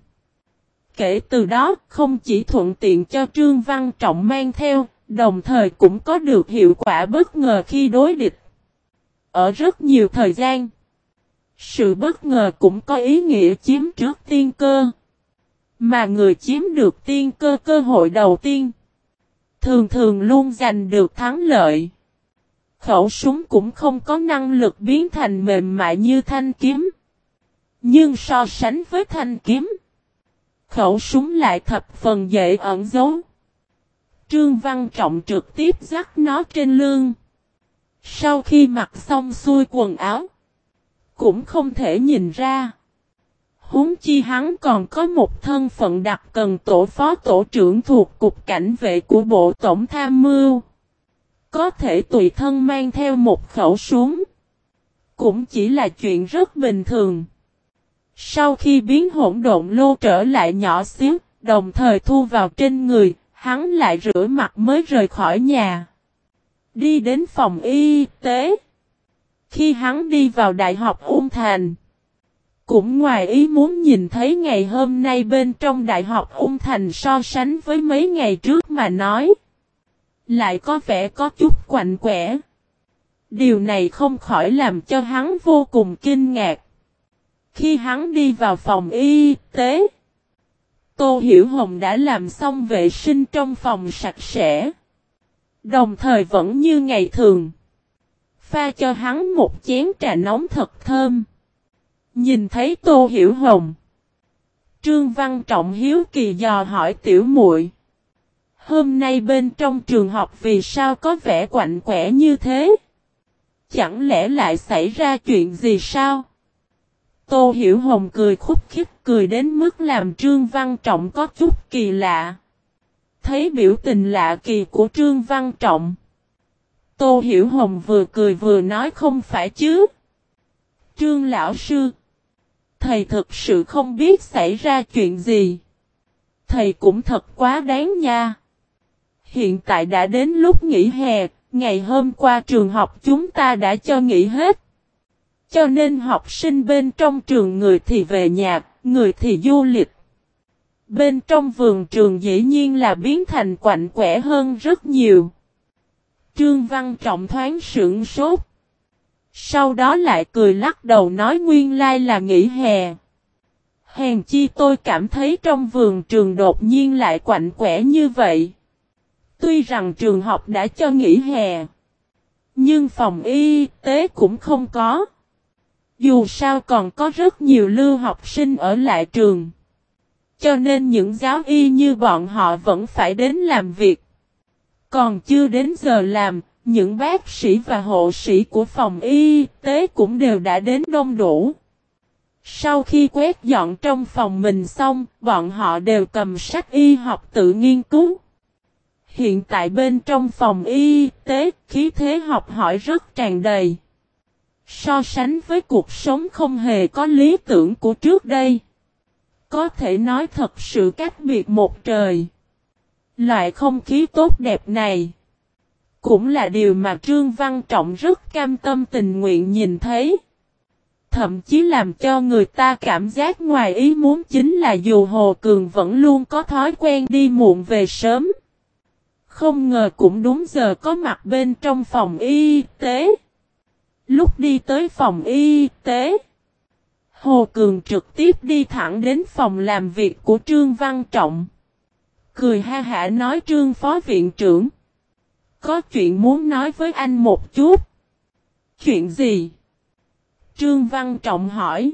S1: Kể từ đó, không chỉ thuận tiện cho Trương Văn Trọng mang theo, đồng thời cũng có được hiệu quả bất ngờ khi đối địch. Ở rất nhiều thời gian, sự bất ngờ cũng có ý nghĩa chiếm trước tiên cơ. Mà người chiếm được tiên cơ cơ hội đầu tiên, thường thường luôn giành được thắng lợi. Khẩu súng cũng không có năng lực biến thành mềm mại như thanh kiếm. Nhưng so sánh với thanh kiếm, khẩu súng lại thập phần dễ ẩn giấu. Trương Văn Trọng trực tiếp dắt nó trên lưng. Sau khi mặc xong xuôi quần áo, cũng không thể nhìn ra. Huống chi hắn còn có một thân phận đặc cần tổ phó tổ trưởng thuộc cục cảnh vệ của Bộ Tổng Tham mưu. Có thể tùy thân mang theo một khẩu súng, cũng chỉ là chuyện rất bình thường. Sau khi biến hỗn độn lô trở lại nhỏ xíu, đồng thời thu vào trên người, hắn lại rửa mặt mới rời khỏi nhà. Đi đến phòng y tế. Khi hắn đi vào Đại học Ung Thành, cũng ngoài ý muốn nhìn thấy ngày hôm nay bên trong Đại học Ung Thành so sánh với mấy ngày trước mà nói, lại có vẻ có chút quạnh quẽ. Điều này không khỏi làm cho hắn vô cùng kinh ngạc. Khi hắn đi vào phòng y tế, Tô Hiểu Hồng đã làm xong vệ sinh trong phòng sạch sẽ. Đồng thời vẫn như ngày thường, pha cho hắn một chén trà nóng thật thơm. Nhìn thấy Tô Hiểu Hồng, Trương Văn Trọng hiếu kỳ dò hỏi tiểu muội, hôm nay bên trong trường học vì sao có vẻ quạnh quẽ như thế? Chẳng lẽ lại xảy ra chuyện gì sao? Tô Hiểu Hồng cười khúc khích, cười đến mức làm Trương Văn Trọng có chút kỳ lạ. Thấy biểu tình lạ kỳ của Trương Văn Trọng, Tô Hiểu Hồng vừa cười vừa nói không phải chứ. Trương lão sư, thầy thực sự không biết xảy ra chuyện gì. Thầy cũng thật quá đáng nha. Hiện tại đã đến lúc nghỉ hè, ngày hôm qua trường học chúng ta đã cho nghỉ hết. Cho nên học sinh bên trong trường người thì về nhà, người thì du lịch. Bên trong vườn trường dĩ nhiên là biến thành quạnh quẽ hơn rất nhiều. Trương Văn Trọng thoáng sửng sốt. Sau đó lại cười lắc đầu nói nguyên lai là nghỉ hè. Hèn chi tôi cảm thấy trong vườn trường đột nhiên lại quạnh quẽ như vậy. Tuy rằng trường học đã cho nghỉ hè, nhưng phòng y tế cũng không có. Dù sao còn có rất nhiều lưu học sinh ở lại trường. Cho nên những giáo y như bọn họ vẫn phải đến làm việc. Còn chưa đến giờ làm, Những bác sĩ và hộ sĩ của phòng y tế cũng đều đã đến đông đủ. Sau khi quét dọn trong phòng mình xong, bọn họ đều cầm sách y học tự nghiên cứu. Hiện tại bên trong phòng y tế, khí thế học hỏi rất tràn đầy. So sánh với cuộc sống không hề có lý tưởng của trước đây, có thể nói thật sự cách biệt một trời. Loại không khí tốt đẹp này cũng là điều mà Trương Văn Trọng rất cam tâm tình nguyện nhìn thấy. Thậm chí làm cho người ta cảm giác ngoài ý muốn chính là dù Hồ Cường vẫn luôn có thói quen đi muộn về sớm, không ngờ cũng đúng giờ có mặt bên trong phòng y tế. Lúc đi tới phòng y tế, Hồ Cường trực tiếp đi thẳng đến phòng làm việc của Trương Văn Trọng. Cười ha hả nói: Trương phó viện trưởng, có chuyện muốn nói với anh một chút. Chuyện gì? Trương Văn Trọng hỏi.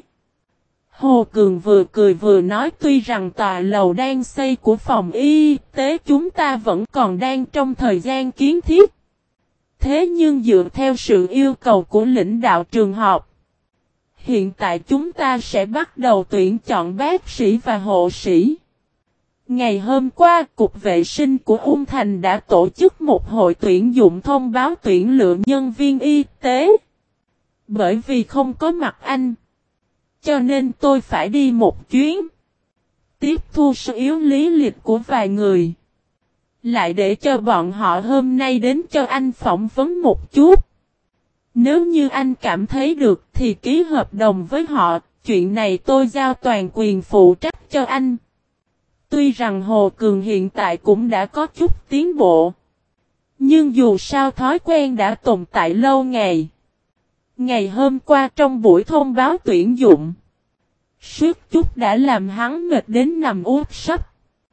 S1: Hồ Cường vừa cười vừa nói: tuy rằng tòa lầu đang xây của phòng y tế chúng ta vẫn còn đang trong thời gian kiến thiết. Thế nhưng dựa theo sự yêu cầu của lãnh đạo trường học, hiện tại chúng ta sẽ bắt đầu tuyển chọn bác sĩ và hộ sĩ. Ngày hôm qua, Cục Vệ sinh của Ung Thành đã tổ chức một hội tuyển dụng thông báo tuyển lựa nhân viên y tế. Bởi vì không có mặt anh, cho nên tôi phải đi một chuyến, tiếp thu sự yếu lý lịch của vài người, lại để cho bọn họ hôm nay đến cho anh phỏng vấn một chút. Nếu như anh cảm thấy được thì ký hợp đồng với họ, chuyện này tôi giao toàn quyền phụ trách cho anh. Tuy rằng Hồ Cường hiện tại cũng đã có chút tiến bộ, nhưng dù sao thói quen đã tồn tại lâu ngày. Ngày hôm qua trong buổi thông báo tuyển dụng, suýt chút đã làm hắn mệt đến nằm úp sấp.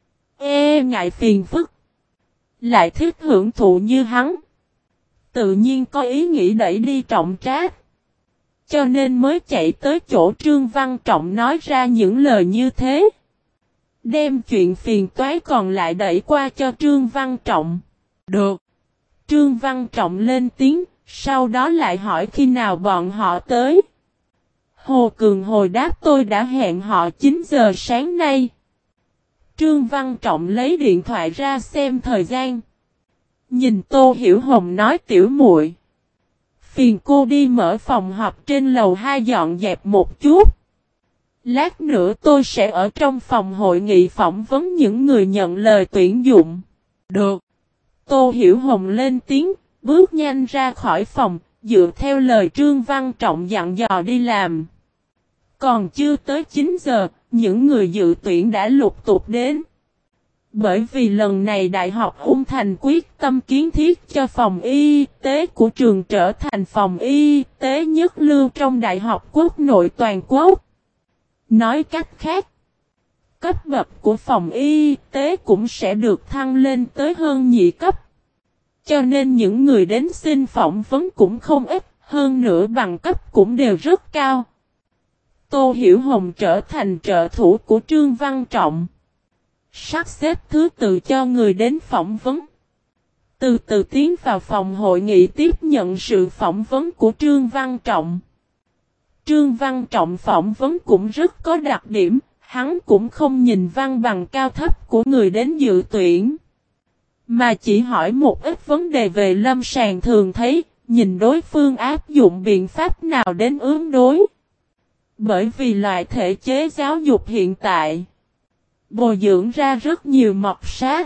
S1: E ngại phiền phức, lại thích hưởng thụ như hắn, tự nhiên có ý nghĩ đẩy đi trọng trách, cho nên mới chạy tới chỗ Trương Văn Trọng nói ra những lời như thế, đem chuyện phiền toái còn lại đẩy qua cho Trương Văn Trọng. Được. Trương Văn Trọng lên tiếng, sau đó lại hỏi khi nào bọn họ tới. Hồ Cường hồi đáp: tôi đã hẹn họ chín giờ sáng nay. Trương Văn Trọng lấy điện thoại ra xem thời gian. Nhìn Tô Hiểu Hồng nói: tiểu muội, phiền cô đi mở phòng họp trên lầu hai dọn dẹp một chút. Lát nữa tôi sẽ ở trong phòng hội nghị phỏng vấn những người nhận lời tuyển dụng. Được. Tô Hiểu Hồng lên tiếng, bước nhanh ra khỏi phòng, dựa theo lời Trương Văn Trọng dặn dò đi làm. Còn chưa tới chín giờ, những người dự tuyển đã lục tục đến. Bởi vì lần này Đại học Ung Thành quyết tâm kiến thiết cho phòng y tế của trường trở thành phòng y tế nhất lưu trong Đại học quốc nội toàn quốc. Nói cách khác, cấp bậc của phòng y tế cũng sẽ được thăng lên tới hơn nhị cấp. Cho nên những người đến xin phỏng vấn cũng không ít, hơn nữa bằng cấp cũng đều rất cao. Tô Hiểu Hồng trở thành trợ thủ của Trương Văn Trọng, sắp xếp thứ tự cho người đến phỏng vấn. Từ từ tiến vào phòng hội nghị tiếp nhận sự phỏng vấn của Trương Văn Trọng. Trương Văn Trọng phỏng vấn cũng rất có đặc điểm, hắn cũng không nhìn văn bằng cao thấp của người đến dự tuyển, mà chỉ hỏi một ít vấn đề về lâm sàng thường thấy, nhìn đối phương áp dụng biện pháp nào đến ứng đối. Bởi vì loại thể chế giáo dục hiện tại bồi dưỡng ra rất nhiều mọt sát.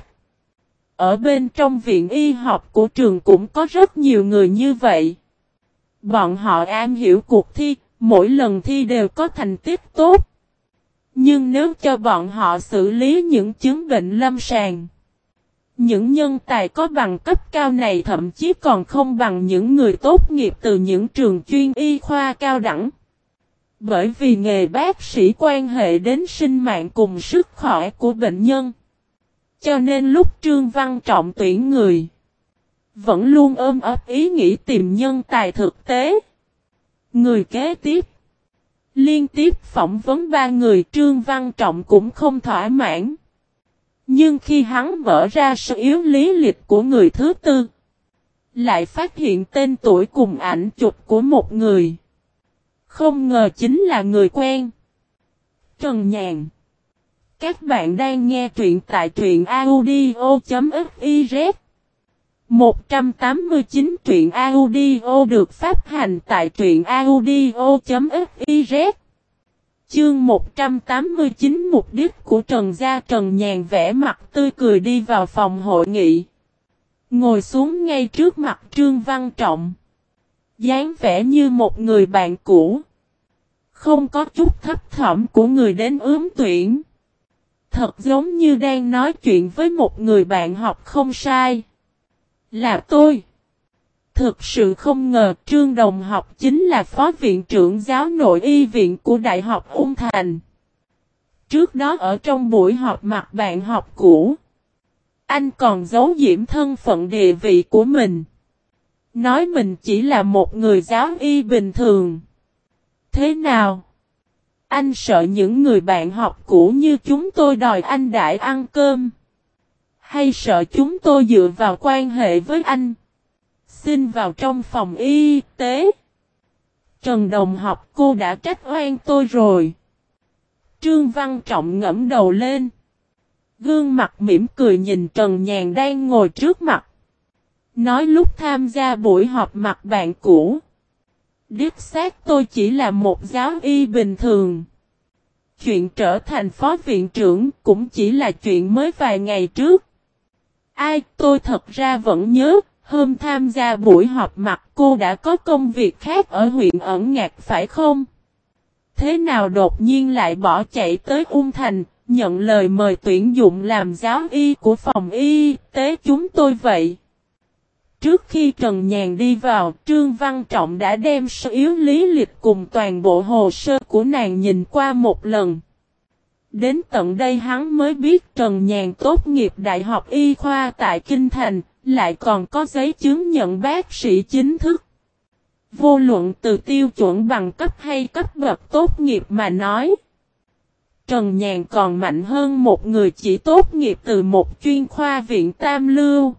S1: Ở bên trong viện y học của trường cũng có rất nhiều người như vậy. Bọn họ am hiểu cuộc thi, mỗi lần thi đều có thành tích tốt. Nhưng nếu cho bọn họ xử lý những chứng bệnh lâm sàng, những nhân tài có bằng cấp cao này thậm chí còn không bằng những người tốt nghiệp từ những trường chuyên y khoa cao đẳng. Bởi vì nghề bác sĩ quan hệ đến sinh mạng cùng sức khỏe của bệnh nhân. Cho nên lúc Trương Văn Trọng tuyển người, vẫn luôn ôm ấp ý nghĩ tìm nhân tài thực tế. Người kế tiếp, liên tiếp phỏng vấn ba người, Trương Văn Trọng cũng không thỏa mãn. Nhưng khi hắn mở ra sự yếu lý lịch của người thứ tư, lại phát hiện tên tuổi cùng ảnh chụp của một người. Không ngờ chính là người quen. Trần Nhàn. Các bạn đang nghe truyện tại truyện audio.fiz. một trăm tám mươi chín truyện audio được phát hành tại truyện audio.fiz. Chương một trăm tám mươi chín mục đích của Trần gia. Trần Nhàn vẽ mặt tươi cười đi vào phòng hội nghị. Ngồi xuống ngay trước mặt Trương Văn Trọng. dáng vẻ như một người bạn cũ. Không có chút thấp thỏm của người đến ướm tuyển. Thật giống như đang nói chuyện với một người bạn học không sai. Là tôi. Thực sự không ngờ Trương Đồng học chính là phó viện trưởng giáo nội y viện của Đại học Ung Thành. Trước đó ở trong buổi họp mặt bạn học cũ, anh còn giấu diễm thân phận địa vị của mình. Nói mình chỉ là một người giáo y bình thường. Thế nào? Anh sợ những người bạn học cũ như chúng tôi đòi anh đãi ăn cơm? Hay sợ chúng tôi dựa vào quan hệ với anh? Xin vào trong phòng y tế. Trần Đồng học, cô đã trách oan tôi rồi. Trương Văn Trọng ngẫm đầu lên. Gương mặt mỉm cười nhìn Trần Nhàn đang ngồi trước mặt. Nói lúc tham gia buổi họp mặt bạn cũ. Đích xác tôi chỉ là một giáo y bình thường. Chuyện trở thành phó viện trưởng cũng chỉ là chuyện mới vài ngày trước. Ai, tôi thật ra vẫn nhớ, hôm tham gia buổi họp mặt cô đã có công việc khác ở huyện Ẩn Ngạc phải không? Thế nào đột nhiên lại bỏ chạy tới Ung Thành, nhận lời mời tuyển dụng làm giáo y của phòng y tế chúng tôi vậy? Trước khi Trần Nhàn đi vào, Trương Văn Trọng đã đem sơ yếu lý lịch cùng toàn bộ hồ sơ của nàng nhìn qua một lần. Đến tận đây hắn mới biết Trần Nhàn tốt nghiệp Đại học Y khoa tại Kinh Thành, lại còn có giấy chứng nhận bác sĩ chính thức. Vô luận từ tiêu chuẩn bằng cấp hay cấp bậc tốt nghiệp mà nói, Trần Nhàn còn mạnh hơn một người chỉ tốt nghiệp từ một chuyên khoa viện Tam Lưu.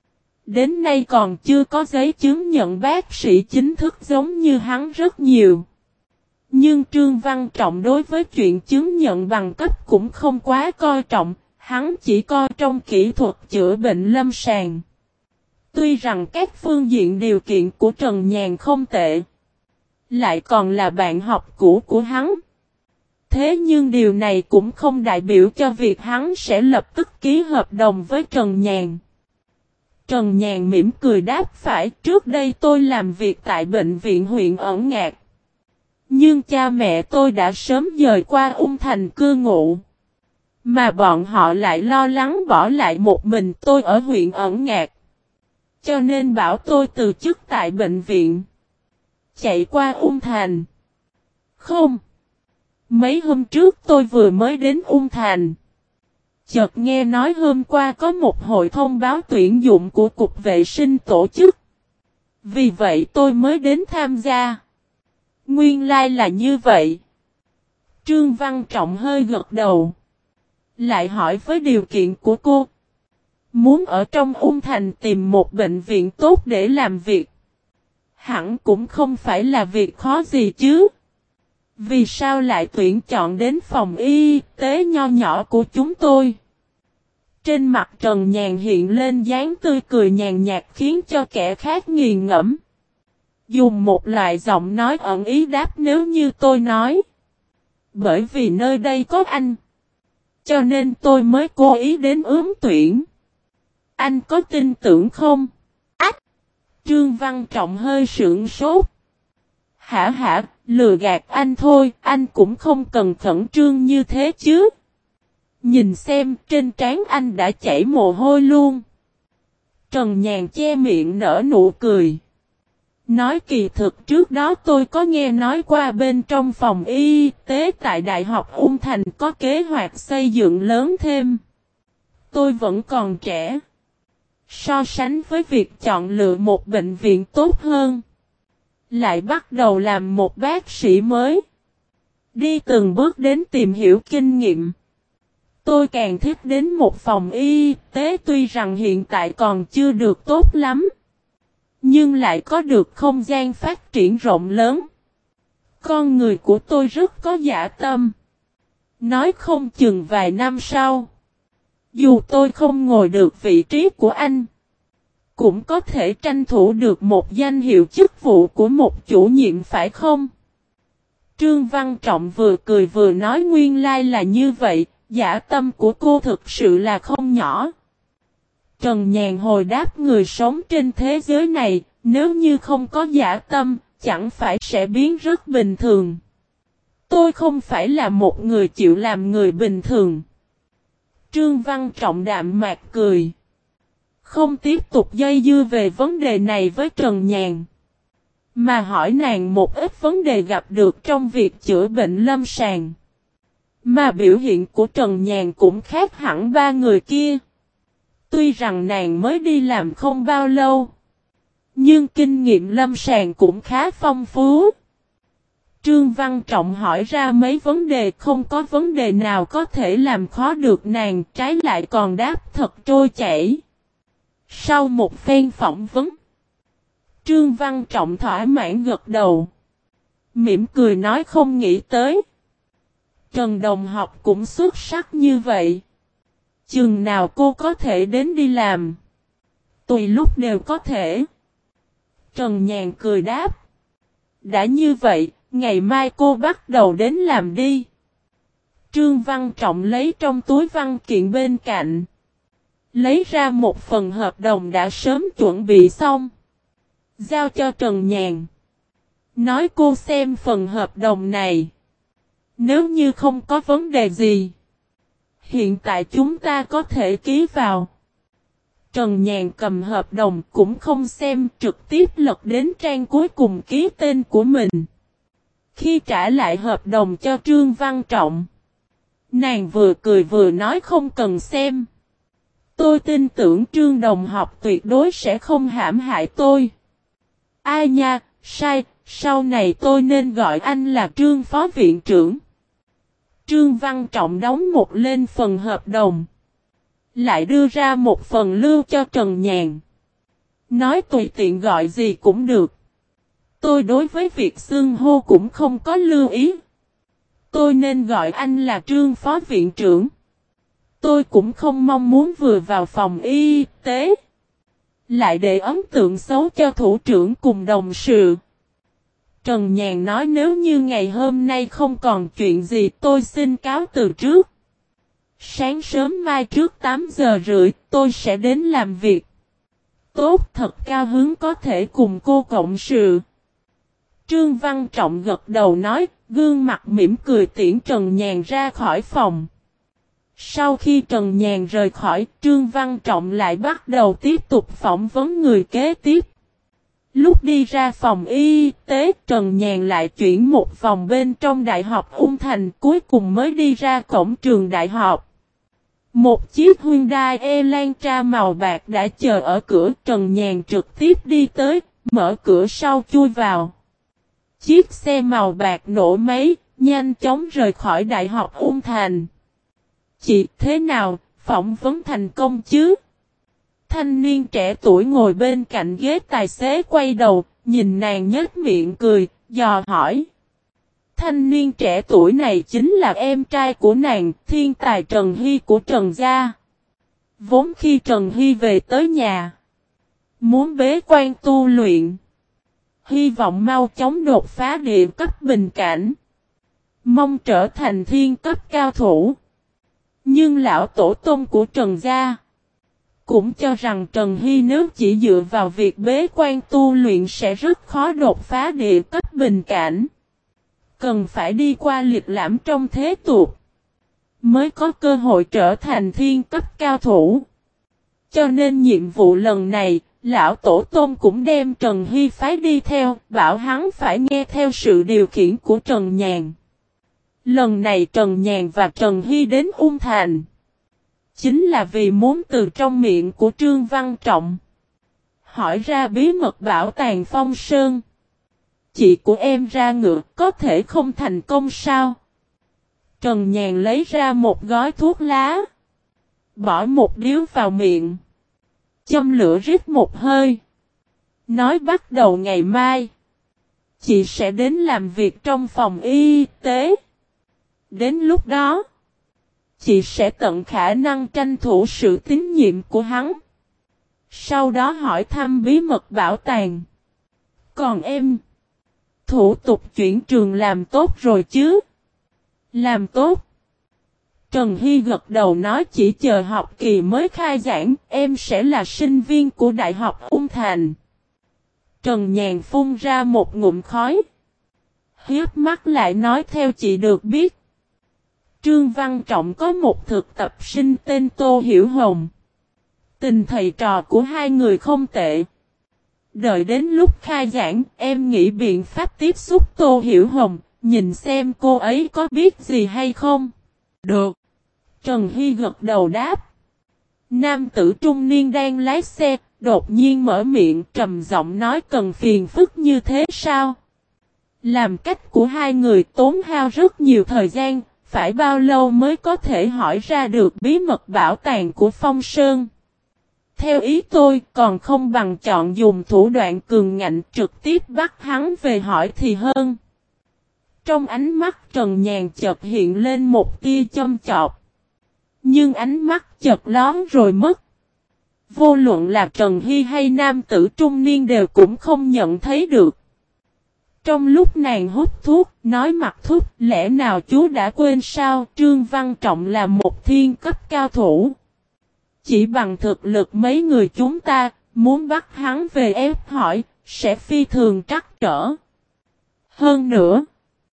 S1: Đến nay còn chưa có giấy chứng nhận bác sĩ chính thức giống như hắn rất nhiều. Nhưng Trương Văn Trọng đối với chuyện chứng nhận bằng cấp cũng không quá coi trọng, hắn chỉ coi trong kỹ thuật chữa bệnh lâm sàng. Tuy rằng các phương diện điều kiện của Trần Nhàn không tệ, lại còn là bạn học cũ của hắn. Thế nhưng điều này cũng không đại biểu cho việc hắn sẽ lập tức ký hợp đồng với Trần Nhàn. Trần Nhàn mỉm cười đáp phải, trước đây tôi làm việc tại bệnh viện huyện Ẩn Ngạc. Nhưng cha mẹ tôi đã sớm dời qua Ung Thành cư ngụ. Mà bọn họ lại lo lắng bỏ lại một mình tôi ở huyện Ẩn Ngạc. Cho nên bảo tôi từ chức tại bệnh viện. Chạy qua Ung Thành. Không. Mấy hôm trước tôi vừa mới đến Ung Thành. Chợt nghe nói hôm qua có một hội thông báo tuyển dụng của Cục Vệ sinh tổ chức. Vì vậy tôi mới đến tham gia. Nguyên lai là như vậy. Trương Văn Trọng hơi gật đầu. Lại hỏi với điều kiện của cô. Muốn ở trong Ung Thành tìm một bệnh viện tốt để làm việc. Hẳn cũng không phải là việc khó gì chứ. Vì sao lại tuyển chọn đến phòng y tế nho nhỏ của chúng tôi? Trên mặt Trần Nhàn hiện lên dáng tươi cười nhàn nhạt khiến cho kẻ khác nghiền ngẫm. Dùng một loại giọng nói ẩn ý đáp nếu như tôi nói. Bởi vì nơi đây có anh. Cho nên tôi mới cố ý đến ướm tuyển. Anh có tin tưởng không? Ách! Trương Văn Trọng hơi sượng sốt. Hả hả, lừa gạt anh thôi, anh cũng không cần khẩn trương như thế chứ. Nhìn xem, trên trán anh đã chảy mồ hôi luôn. Trần Nhàn che miệng nở nụ cười. Nói kỳ thực trước đó tôi có nghe nói qua bên trong phòng y tế tại Đại học Ung Thành có kế hoạch xây dựng lớn thêm. Tôi vẫn còn trẻ. So sánh với việc chọn lựa một bệnh viện tốt hơn. Lại bắt đầu làm một bác sĩ mới. Đi từng bước đến tìm hiểu kinh nghiệm. Tôi càng thích đến một phòng y tế tuy rằng hiện tại còn chưa được tốt lắm. nhưng lại có được không gian phát triển rộng lớn. Con người của tôi rất có dã tâm. Nói không chừng vài năm sau, dù tôi không ngồi được vị trí của anh, cũng có thể tranh thủ được một danh hiệu chức vụ của một chủ nhiệm phải không? Trương Văn Trọng vừa cười vừa nói nguyên lai là như vậy, dã tâm của cô thực sự là không nhỏ. Trần Nhàn hồi đáp người sống trên thế giới này, nếu như không có dã tâm, chẳng phải sẽ biến rất bình thường. Tôi không phải là một người chịu làm người bình thường. Trương Văn Trọng đạm mạc cười. Không tiếp tục dây dưa về vấn đề này với Trần Nhàn, mà hỏi nàng một ít vấn đề gặp được trong việc chữa bệnh lâm sàng. Mà biểu hiện của Trần Nhàn cũng khác hẳn ba người kia. Tuy rằng nàng mới đi làm không bao lâu, nhưng kinh nghiệm lâm sàng cũng khá phong phú. Trương Văn Trọng hỏi ra mấy vấn đề, không có vấn đề nào có thể làm khó được nàng, trái lại còn đáp thật trôi chảy. Sau một phen phỏng vấn, Trương Văn Trọng thỏa mãn gật đầu, mỉm cười nói không nghĩ tới Trần đồng học cũng xuất sắc như vậy. Chừng nào cô có thể đến đi làm? Tùy lúc đều có thể. Trần Nhàn cười đáp. Đã như vậy, ngày mai cô bắt đầu đến làm đi. Trương Văn Trọng lấy trong túi văn kiện bên cạnh, lấy ra một phần hợp đồng đã sớm chuẩn bị xong, giao cho Trần Nhàn. Nói cô xem phần hợp đồng này. Nếu như không có vấn đề gì, hiện tại chúng ta có thể ký vào. Trần Nhàn cầm hợp đồng cũng không xem, trực tiếp lật đến trang cuối cùng ký tên của mình. Khi trả lại hợp đồng cho Trương Văn Trọng, nàng vừa cười vừa nói không cần xem. Tôi tin tưởng Trương đồng học tuyệt đối sẽ không hãm hại tôi. Ai nha, sai, sau này tôi nên gọi anh là Trương Phó Viện trưởng. Trương Văn Trọng đóng một lên phần hợp đồng, lại đưa ra một phần lưu cho Trần Nhàn. Nói tùy tiện gọi gì cũng được. Tôi đối với việc xưng hô cũng không có lưu ý. Tôi nên gọi anh là Trương Phó Viện trưởng. Tôi cũng không mong muốn vừa vào phòng y tế lại để ấn tượng xấu cho thủ trưởng cùng đồng sự. Trần Nhàn nói nếu như ngày hôm nay không còn chuyện gì tôi xin cáo từ trước. Sáng sớm mai trước tám giờ rưỡi tôi sẽ đến làm việc. Tốt, thật cao hứng có thể cùng cô cộng sự. Trương Văn Trọng gật đầu nói, gương mặt mỉm cười tiễn Trần Nhàn ra khỏi phòng. Sau khi Trần Nhàn rời khỏi, Trương Văn Trọng lại bắt đầu tiếp tục phỏng vấn người kế tiếp. Lúc đi ra phòng y tế, Trần Nhàn lại chuyển một vòng bên trong Đại học Ung Thành, cuối cùng mới đi ra cổng trường đại học. Một chiếc Hyundai Elantra màu bạc đã chờ ở cửa, Trần Nhàn trực tiếp đi tới, mở cửa sau chui vào. Chiếc xe màu bạc nổ máy, nhanh chóng rời khỏi Đại học Ung Thành. Chị thế nào, phỏng vấn thành công chứ? Thanh niên trẻ tuổi ngồi bên cạnh ghế tài xế quay đầu, nhìn nàng nhếch miệng cười, dò hỏi. Thanh niên trẻ tuổi này chính là em trai của nàng, thiên tài Trần Hy của Trần gia. Vốn khi Trần Hy về tới nhà, muốn bế quan tu luyện, hy vọng mau chóng đột phá địa cấp bình cảnh, mong trở thành thiên cấp cao thủ. Nhưng lão tổ tông của Trần gia cũng cho rằng Trần Hy nếu chỉ dựa vào việc bế quan tu luyện sẽ rất khó đột phá địa cấp bình cảnh. Cần phải đi qua liệt lãm trong thế tục, mới có cơ hội trở thành thiên cấp cao thủ. Cho nên nhiệm vụ lần này, lão tổ tông cũng đem Trần Hy phái đi theo, bảo hắn phải nghe theo sự điều khiển của Trần Nhàn. Lần này Trần Nhàn và Trần Hy đến Ung Thành, chính là vì muốn từ trong miệng của Trương Văn Trọng hỏi ra bí mật bảo tàng Phong Sơn. Chị của em ra ngựa có thể không thành công sao? Trần Nhàn lấy ra một gói thuốc lá, bỏ một điếu vào miệng, châm lửa rít một hơi, Nói bắt đầu ngày mai, chị sẽ đến làm việc trong phòng y tế. Đến lúc đó, chị sẽ tận khả năng tranh thủ sự tín nhiệm của hắn. Sau đó hỏi thăm bí mật bảo tàng. Còn em, thủ tục chuyển trường làm tốt rồi chứ? Làm tốt. Trần Hy gật đầu nói chỉ chờ học kỳ mới khai giảng, em sẽ là sinh viên của Đại học Ung Thành. Trần Nhàn phun ra một ngụm khói. Hiếp mắt lại nói theo chị được biết. Trương Văn Trọng có một thực tập sinh tên Tô Hiểu Hồng. Tình thầy trò của hai người không tệ. Đợi đến lúc khai giảng, em nghĩ biện pháp tiếp xúc Tô Hiểu Hồng, nhìn xem cô ấy có biết gì hay không. Được. Trần Hy gật đầu đáp. Nam tử trung niên đang lái xe, đột nhiên mở miệng trầm giọng nói cần phiền phức như thế sao? Làm cách của hai người tốn hao rất nhiều thời gian, phải bao lâu mới có thể hỏi ra được bí mật bảo tàng của Phong Sơn? Theo ý tôi, còn không bằng chọn dùng thủ đoạn cường ngạnh trực tiếp bắt hắn về hỏi thì hơn. Trong ánh mắt Trần Nhàn chợt hiện lên một tia châm chọc. Nhưng ánh mắt chợt lón rồi mất. Vô luận là Trần Hy hay nam tử trung niên đều cũng không nhận thấy được. Trong lúc nàng hút thuốc, nói mặt thuốc, lẽ nào chú đã quên sao? Trương Văn Trọng là một thiên cấp cao thủ. Chỉ bằng thực lực mấy người chúng ta, muốn bắt hắn về ép hỏi, sẽ phi thường trắc trở. Hơn nữa,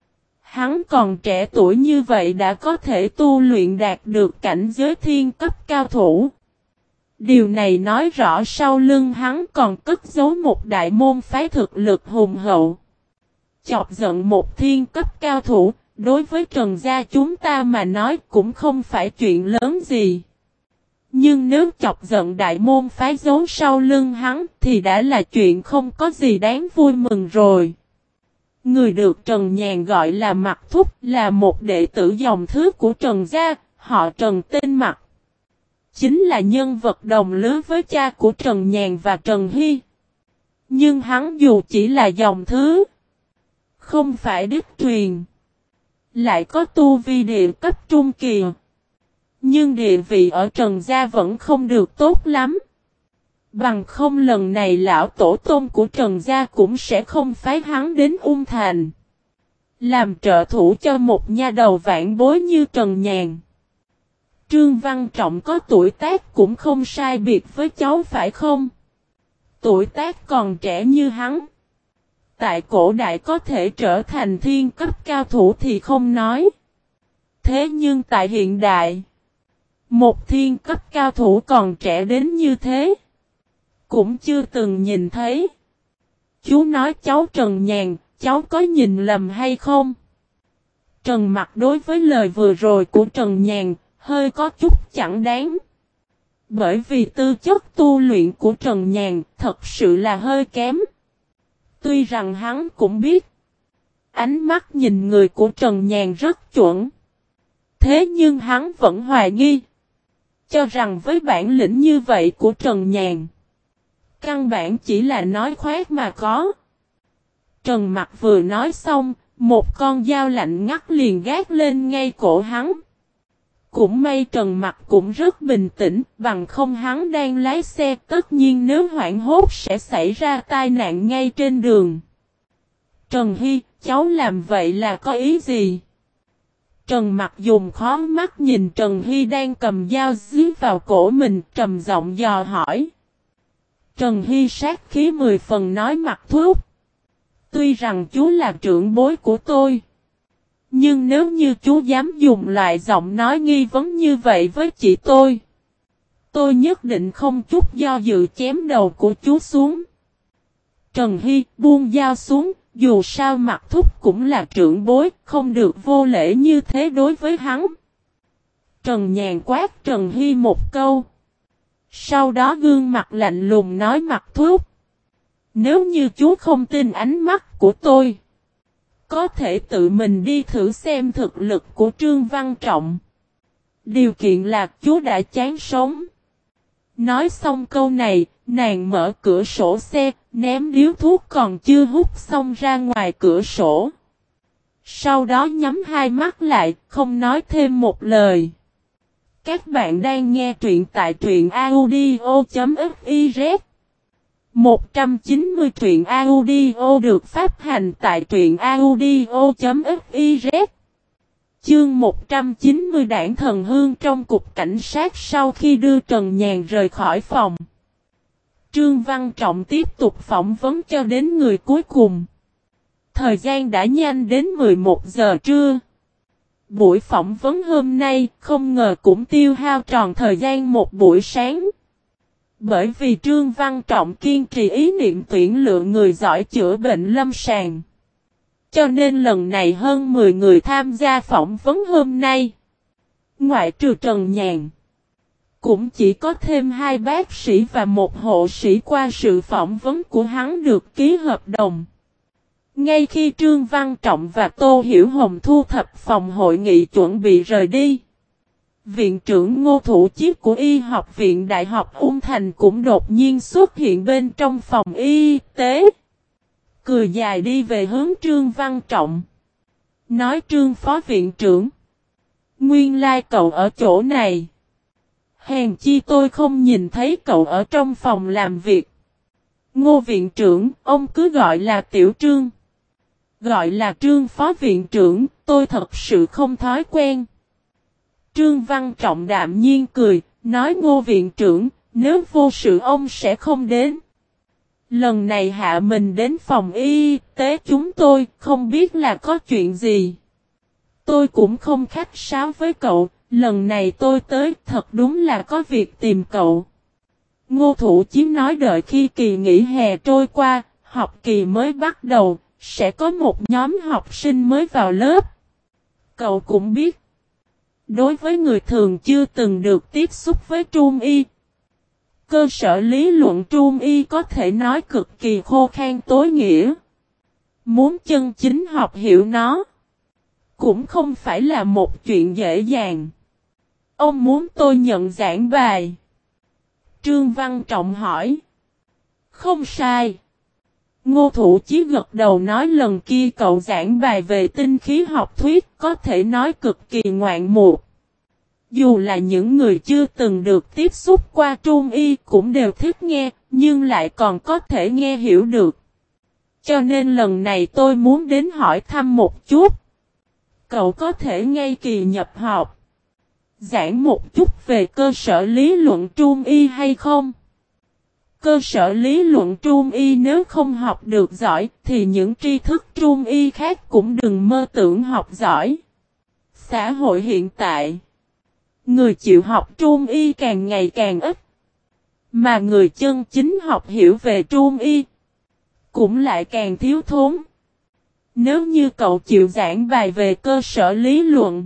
S1: hắn còn trẻ tuổi như vậy đã có thể tu luyện đạt được cảnh giới thiên cấp cao thủ. Điều này nói rõ sau lưng hắn còn cất giấu một đại môn phái thực lực hùng hậu. Chọc giận một thiên cấp cao thủ, đối với Trần gia chúng ta mà nói cũng không phải chuyện lớn gì. Nhưng nếu chọc giận đại môn phái giấu sau lưng hắn thì đã là chuyện không có gì đáng vui mừng rồi. Người được Trần Nhàn gọi là Mặc Thúc là một đệ tử dòng thứ của Trần gia, họ Trần tên Mặc. Chính là nhân vật đồng lứa với cha của Trần Nhàn và Trần Hy. Nhưng hắn dù chỉ là dòng thứ, không phải đích truyền, lại có tu vi địa cấp trung kỳ. Nhưng địa vị ở Trần gia vẫn không được tốt lắm. Bằng không lần này lão tổ tôn của Trần gia cũng sẽ không phái hắn đến Ung Thành làm trợ thủ cho một nha đầu vãn bối như Trần Nhàn. Trương Văn Trọng có tuổi tác cũng không sai biệt với cháu phải không? Tuổi tác còn trẻ như hắn. Tại cổ đại có thể trở thành thiên cấp cao thủ thì không nói. Thế nhưng tại hiện đại, một thiên cấp cao thủ còn trẻ đến như thế, cũng chưa từng nhìn thấy. Chú nói cháu Trần Nhàn, cháu có nhìn lầm hay không? Trần Mặc đối với lời vừa rồi của Trần Nhàn, hơi có chút chẳng đáng. Bởi vì tư chất tu luyện của Trần Nhàn thật sự là hơi kém. Tuy rằng hắn cũng biết, ánh mắt nhìn người của Trần Nhàn rất chuẩn. Thế nhưng hắn vẫn hoài nghi, cho rằng với bản lĩnh như vậy của Trần Nhàn, căn bản chỉ là nói khoác mà có. Trần Mặc vừa nói xong, một con dao lạnh ngắt liền gác lên ngay cổ hắn. Cũng may Trần Mặc cũng rất bình tĩnh, bằng không hắn đang lái xe, tất nhiên nếu hoảng hốt sẽ xảy ra tai nạn ngay trên đường. Trần Hy, cháu làm vậy là có ý gì? Trần Mặc dùng khó mắt nhìn Trần Hy đang cầm dao dí vào cổ mình, trầm giọng dò hỏi. Trần Hy sát khí mười phần nói Mặc Thúc. Tuy rằng chú là trưởng bối của tôi, nhưng nếu như chú dám dùng loại giọng nói nghi vấn như vậy với chị tôi, tôi nhất định không chút do dự chém đầu của chú xuống. Trần Hy buông dao xuống, dù sao Mặc Thúc cũng là trưởng bối, không được vô lễ như thế đối với hắn. Trần Nhàn quát Trần Hy một câu. Sau đó gương mặt lạnh lùng nói Mặc Thúc. Nếu như chú không tin ánh mắt của tôi, có thể tự mình đi thử xem thực lực của Trương Văn Trọng. Điều kiện là chú đã chán sống. Nói xong câu này, nàng mở cửa sổ xe, ném điếu thuốc còn chưa hút xong ra ngoài cửa sổ. Sau đó nhắm hai mắt lại, không nói thêm một lời. Các bạn đang nghe truyện tại truyện audio chấm fiz. một trăm chín mươi truyện audio được phát hành tại truyện audio chấm fiz. Chương một trăm chín mươi Đảng Thần Hương trong cục cảnh sát. Sau khi đưa Trần Nhàn rời khỏi phòng, Trương Văn Trọng tiếp tục phỏng vấn cho đến người cuối cùng. Thời gian đã nhanh đến mười một giờ trưa. Buổi phỏng vấn hôm nay không ngờ cũng tiêu hao tròn thời gian một buổi sáng. Bởi vì Trương Văn Trọng kiên trì ý niệm tuyển lựa người giỏi chữa bệnh lâm sàng. Cho nên lần này hơn mười người tham gia phỏng vấn hôm nay. Ngoại trừ Trần Nhàn, cũng chỉ có thêm hai bác sĩ và một hộ sĩ qua sự phỏng vấn của hắn được ký hợp đồng. Ngay khi Trương Văn Trọng và Tô Hiểu Hồng thu thập phòng hội nghị chuẩn bị rời đi, Viện trưởng Ngô Thủ Chiết của Y học viện Đại học Ung Thành cũng đột nhiên xuất hiện bên trong phòng y tế. Cười dài đi về hướng Trương Văn Trọng. Nói: Trương Phó Viện trưởng, nguyên lai cậu ở chỗ này. Hèn chi tôi không nhìn thấy cậu ở trong phòng làm việc. Ngô Viện trưởng, ông cứ gọi là Tiểu Trương. Gọi là Trương Phó Viện trưởng, tôi thật sự không thói quen. Trương Văn Trọng đạm nhiên cười, nói: Ngô Viện trưởng, nếu vô sự ông sẽ không đến. Lần này hạ mình đến phòng y tế chúng tôi, không biết là có chuyện gì. Tôi cũng không khách sáo với cậu, lần này tôi tới thật đúng là có việc tìm cậu. Ngô Thủ Chiết nói: đợi khi kỳ nghỉ hè trôi qua, học kỳ mới bắt đầu, sẽ có một nhóm học sinh mới vào lớp. Cậu cũng biết, đối với người thường chưa từng được tiếp xúc với Trung y, cơ sở lý luận Trung y có thể nói cực kỳ khô khan tối nghĩa. Muốn chân chính học hiểu nó, cũng không phải là một chuyện dễ dàng. Ông muốn tôi nhận giảng bài? Trương Văn Trọng hỏi. Không sai. Ngô Thủ Chiết gật đầu nói: lần kia cậu giảng bài về tinh khí học thuyết có thể nói cực kỳ ngoạn mục. Dù là những người chưa từng được tiếp xúc qua Trung y cũng đều thích nghe, nhưng lại còn có thể nghe hiểu được. Cho nên lần này tôi muốn đến hỏi thăm một chút. Cậu có thể ngay kỳ nhập học giảng một chút về cơ sở lý luận Trung y hay không? Cơ sở lý luận Trung y nếu không học được giỏi thì những tri thức Trung y khác cũng đừng mơ tưởng học giỏi. Xã hội hiện tại, người chịu học Trung y càng ngày càng ít, mà người chân chính học hiểu về Trung y cũng lại càng thiếu thốn. Nếu như cậu chịu giảng bài về cơ sở lý luận,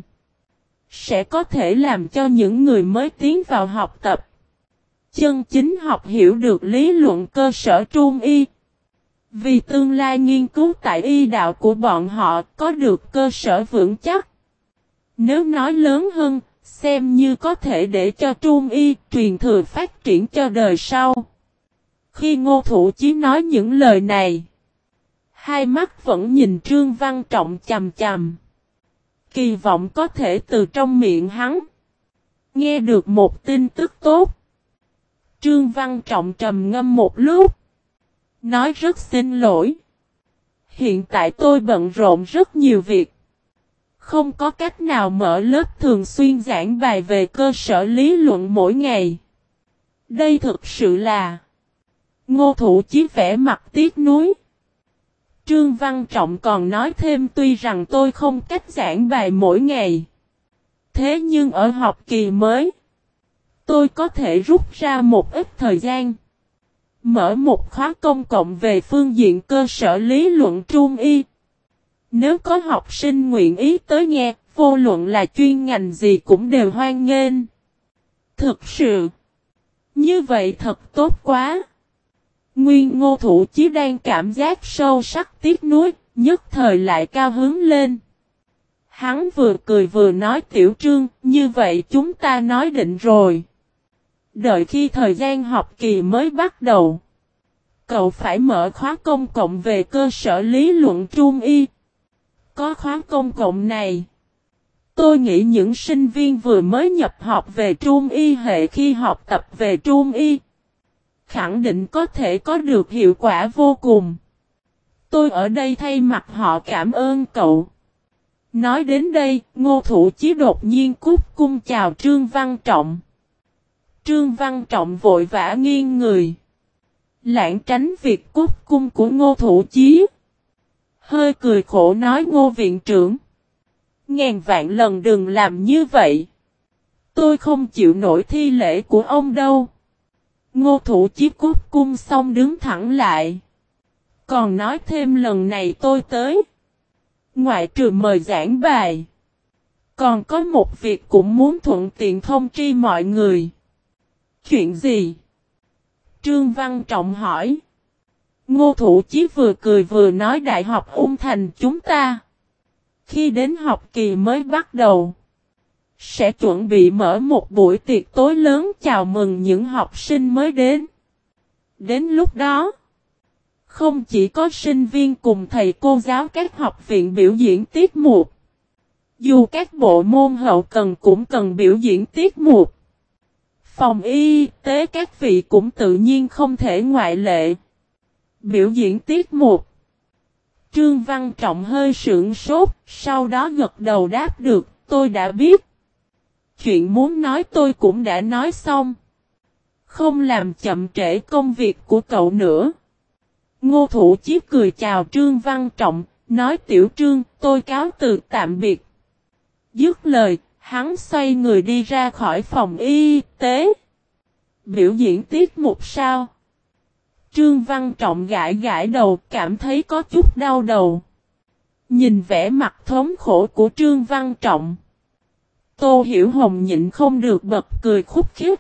S1: sẽ có thể làm cho những người mới tiến vào học tập chân chính học hiểu được lý luận cơ sở Trung y. Vì tương lai nghiên cứu tại y đạo của bọn họ có được cơ sở vững chắc. Nếu nói lớn hơn, xem như có thể để cho Trung y truyền thừa phát triển cho đời sau. Khi Ngô Thủ Chiết nói những lời này, hai mắt vẫn nhìn Trương Văn Trọng chằm chằm, kỳ vọng có thể từ trong miệng hắn nghe được một tin tức tốt. Trương Văn Trọng trầm ngâm một lúc, nói: rất xin lỗi. Hiện tại tôi bận rộn rất nhiều việc, không có cách nào mở lớp thường xuyên giảng bài về cơ sở lý luận mỗi ngày. Đây thực sự là... Ngô Thủ Chiết vẻ mặt tiếc nuối. Trương Văn Trọng còn nói thêm: tuy rằng tôi không cách giảng bài mỗi ngày, thế nhưng ở học kỳ mới, tôi có thể rút ra một ít thời gian, mở một khóa công cộng về phương diện cơ sở lý luận Trung y. Nếu có học sinh nguyện ý tới nghe, vô luận là chuyên ngành gì cũng đều hoan nghênh. Thực sự, như vậy thật tốt quá. Nguyên Ngô Thủ Chiết đang cảm giác sâu sắc tiếc nuối, nhất thời lại cao hứng lên. Hắn vừa cười vừa nói: Tiểu Trương, như vậy chúng ta nói định rồi. Đợi khi thời gian học kỳ mới bắt đầu, cậu phải mở khóa công cộng về cơ sở lý luận trung y. Có khóa công cộng này, tôi nghĩ những sinh viên vừa mới nhập học về trung y hệ khi học tập về trung y, khẳng định có thể có được hiệu quả vô cùng. Tôi ở đây thay mặt họ cảm ơn cậu. Nói đến đây, Ngô Thủ Chí đột nhiên cúi cung chào Trương Văn Trọng. Trương Văn Trọng vội vã nghiêng người, lảng tránh việc cúi cung của Ngô Thủ Chí. Hơi cười khổ nói: Ngô viện trưởng, ngàn vạn lần đừng làm như vậy. Tôi không chịu nổi thi lễ của ông đâu. Ngô Thủ Chí cúi cung xong đứng thẳng lại. Còn nói thêm lần này tôi tới, ngoại trừ mời giảng bài, còn có một việc cũng muốn thuận tiện thông tri mọi người. Chuyện gì? Trương Văn Trọng hỏi. Ngô Thủ Chí vừa cười vừa nói: Đại học Ung Thành chúng ta, khi đến học kỳ mới bắt đầu, sẽ chuẩn bị mở một buổi tiệc tối lớn chào mừng những học sinh mới đến. Đến lúc đó, không chỉ có sinh viên cùng thầy cô giáo các học viện biểu diễn tiết mục, dù các bộ môn hậu cần cũng cần biểu diễn tiết mục. Phòng y tế các vị cũng tự nhiên không thể ngoại lệ. Biểu diễn tiết mục. Trương Văn Trọng hơi sững sốt, sau đó gật đầu đáp được: tôi đã biết. Chuyện muốn nói tôi cũng đã nói xong. Không làm chậm trễ công việc của cậu nữa. Ngô Thủ Chí cười chào Trương Văn Trọng, nói: Tiểu Trương, tôi cáo từ tạm biệt. Dứt lời, hắn xoay người đi ra khỏi phòng y tế. Biểu diễn tiết mục sao? Trương Văn Trọng gãi gãi đầu, cảm thấy có chút đau đầu. Nhìn vẻ mặt thống khổ của Trương Văn Trọng, Tô Hiểu Hồng nhịn không được bật cười khúc khích.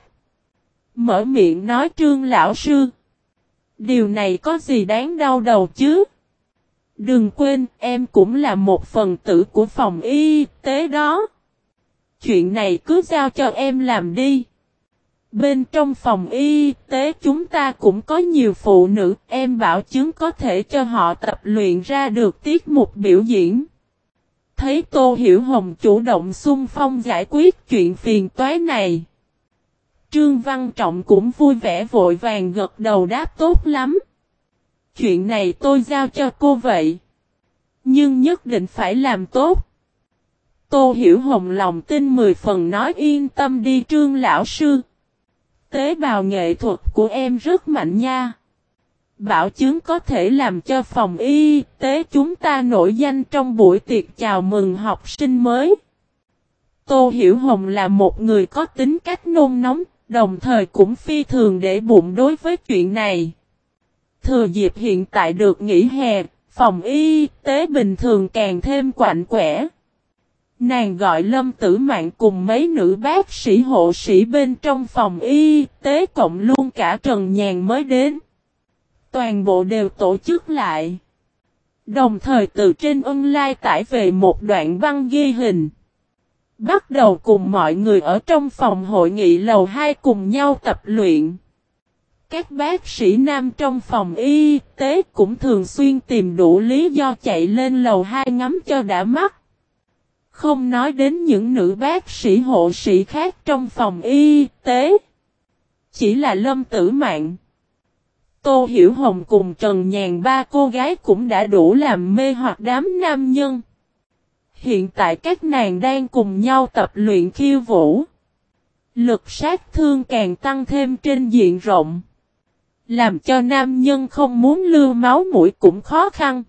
S1: Mở miệng nói: Trương lão sư, điều này có gì đáng đau đầu chứ? Đừng quên, em cũng là một phần tử của phòng y tế đó. Chuyện này cứ giao cho em làm đi. Bên trong phòng y tế chúng ta cũng có nhiều phụ nữ, em bảo chứng có thể cho họ tập luyện ra được tiết mục biểu diễn. Thấy Tô Hiểu Hồng chủ động xung phong giải quyết chuyện phiền toái này, Trương Văn Trọng cũng vui vẻ vội vàng gật đầu đáp: tốt lắm. Chuyện này tôi giao cho cô vậy. Nhưng nhất định phải làm tốt. Tô Hiểu Hồng lòng tin mười phần nói: yên tâm đi Trương lão sư. Tế bào nghệ thuật của em rất mạnh nha. Bảo chứng có thể làm cho phòng y tế chúng ta nổi danh trong buổi tiệc chào mừng học sinh mới. Tô Hiểu Hồng là một người có tính cách nôn nóng, đồng thời cũng phi thường để bụng đối với chuyện này. Thừa dịp hiện tại được nghỉ hè, phòng y tế bình thường càng thêm quạnh quẽ. Nàng gọi Lâm Tử Mạn cùng mấy nữ bác sĩ hộ sĩ bên trong phòng y tế cộng luôn cả Trần Nhàn mới đến. Toàn bộ đều tổ chức lại. Đồng thời từ trên online tải về một đoạn băng ghi hình. Bắt đầu cùng mọi người ở trong phòng hội nghị lầu hai cùng nhau tập luyện. Các bác sĩ nam trong phòng y tế cũng thường xuyên tìm đủ lý do chạy lên lầu hai ngắm cho đã mắt. Không nói đến những nữ bác sĩ hộ sĩ khác trong phòng y tế. Chỉ là Lâm Tử Mạn, Tô Hiểu Hồng cùng Trần Nhàn ba cô gái cũng đã đủ làm mê hoặc đám nam nhân. Hiện tại các nàng đang cùng nhau tập luyện khiêu vũ. Lực sát thương càng tăng thêm trên diện rộng. Làm cho nam nhân không muốn lưu máu mũi cũng khó khăn.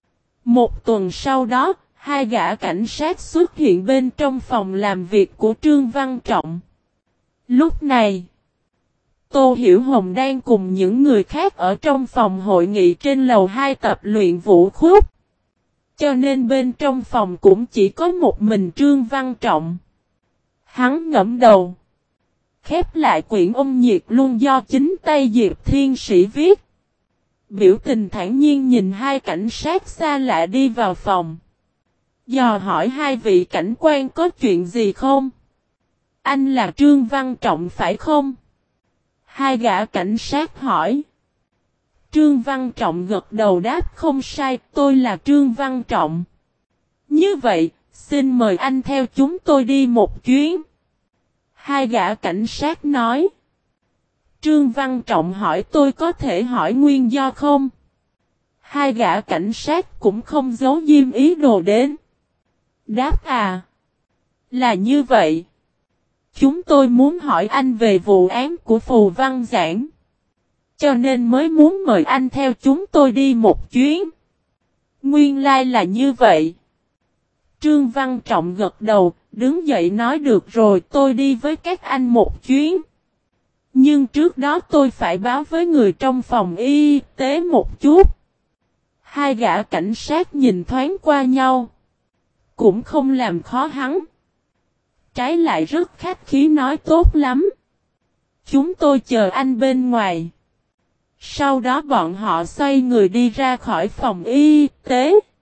S1: Một tuần sau đó, hai gã cảnh sát xuất hiện bên trong phòng làm việc của Trương Văn Trọng. Lúc này, Tô Hiểu Hồng đang cùng những người khác ở trong phòng hội nghị trên lầu hai tập luyện vũ khúc. Cho nên bên trong phòng cũng chỉ có một mình Trương Văn Trọng. Hắn ngẫm đầu, khép lại quyển âm nhiệt luôn do chính tay Diệp Thiên Sĩ viết. Biểu tình thản nhiên nhìn hai cảnh sát xa lạ đi vào phòng. Dò hỏi: hai vị cảnh quan có chuyện gì không? Anh là Trương Văn Trọng phải không? Hai gã cảnh sát hỏi. Trương Văn Trọng gật đầu đáp không sai, tôi là Trương Văn Trọng. Như vậy, xin mời anh theo chúng tôi đi một chuyến. Hai gã cảnh sát nói. Trương Văn Trọng hỏi tôi có thể hỏi nguyên do không? Hai gã cảnh sát cũng không giấu diêm ý đồ đến. Đáp à. Là như vậy. Chúng tôi muốn hỏi anh về vụ án của Phù Văn Giảng. Cho nên mới muốn mời anh theo chúng tôi đi một chuyến. Nguyên lai là như vậy. Trương Văn Trọng gật đầu, đứng dậy nói được rồi tôi đi với các anh một chuyến. Nhưng trước đó tôi phải báo với người trong phòng y tế một chút. Hai gã cảnh sát nhìn thoáng qua nhau. Cũng không làm khó hắn. Trái lại rất khách khí nói tốt lắm. Chúng tôi chờ anh bên ngoài. Sau đó bọn họ xoay người đi ra khỏi phòng y tế.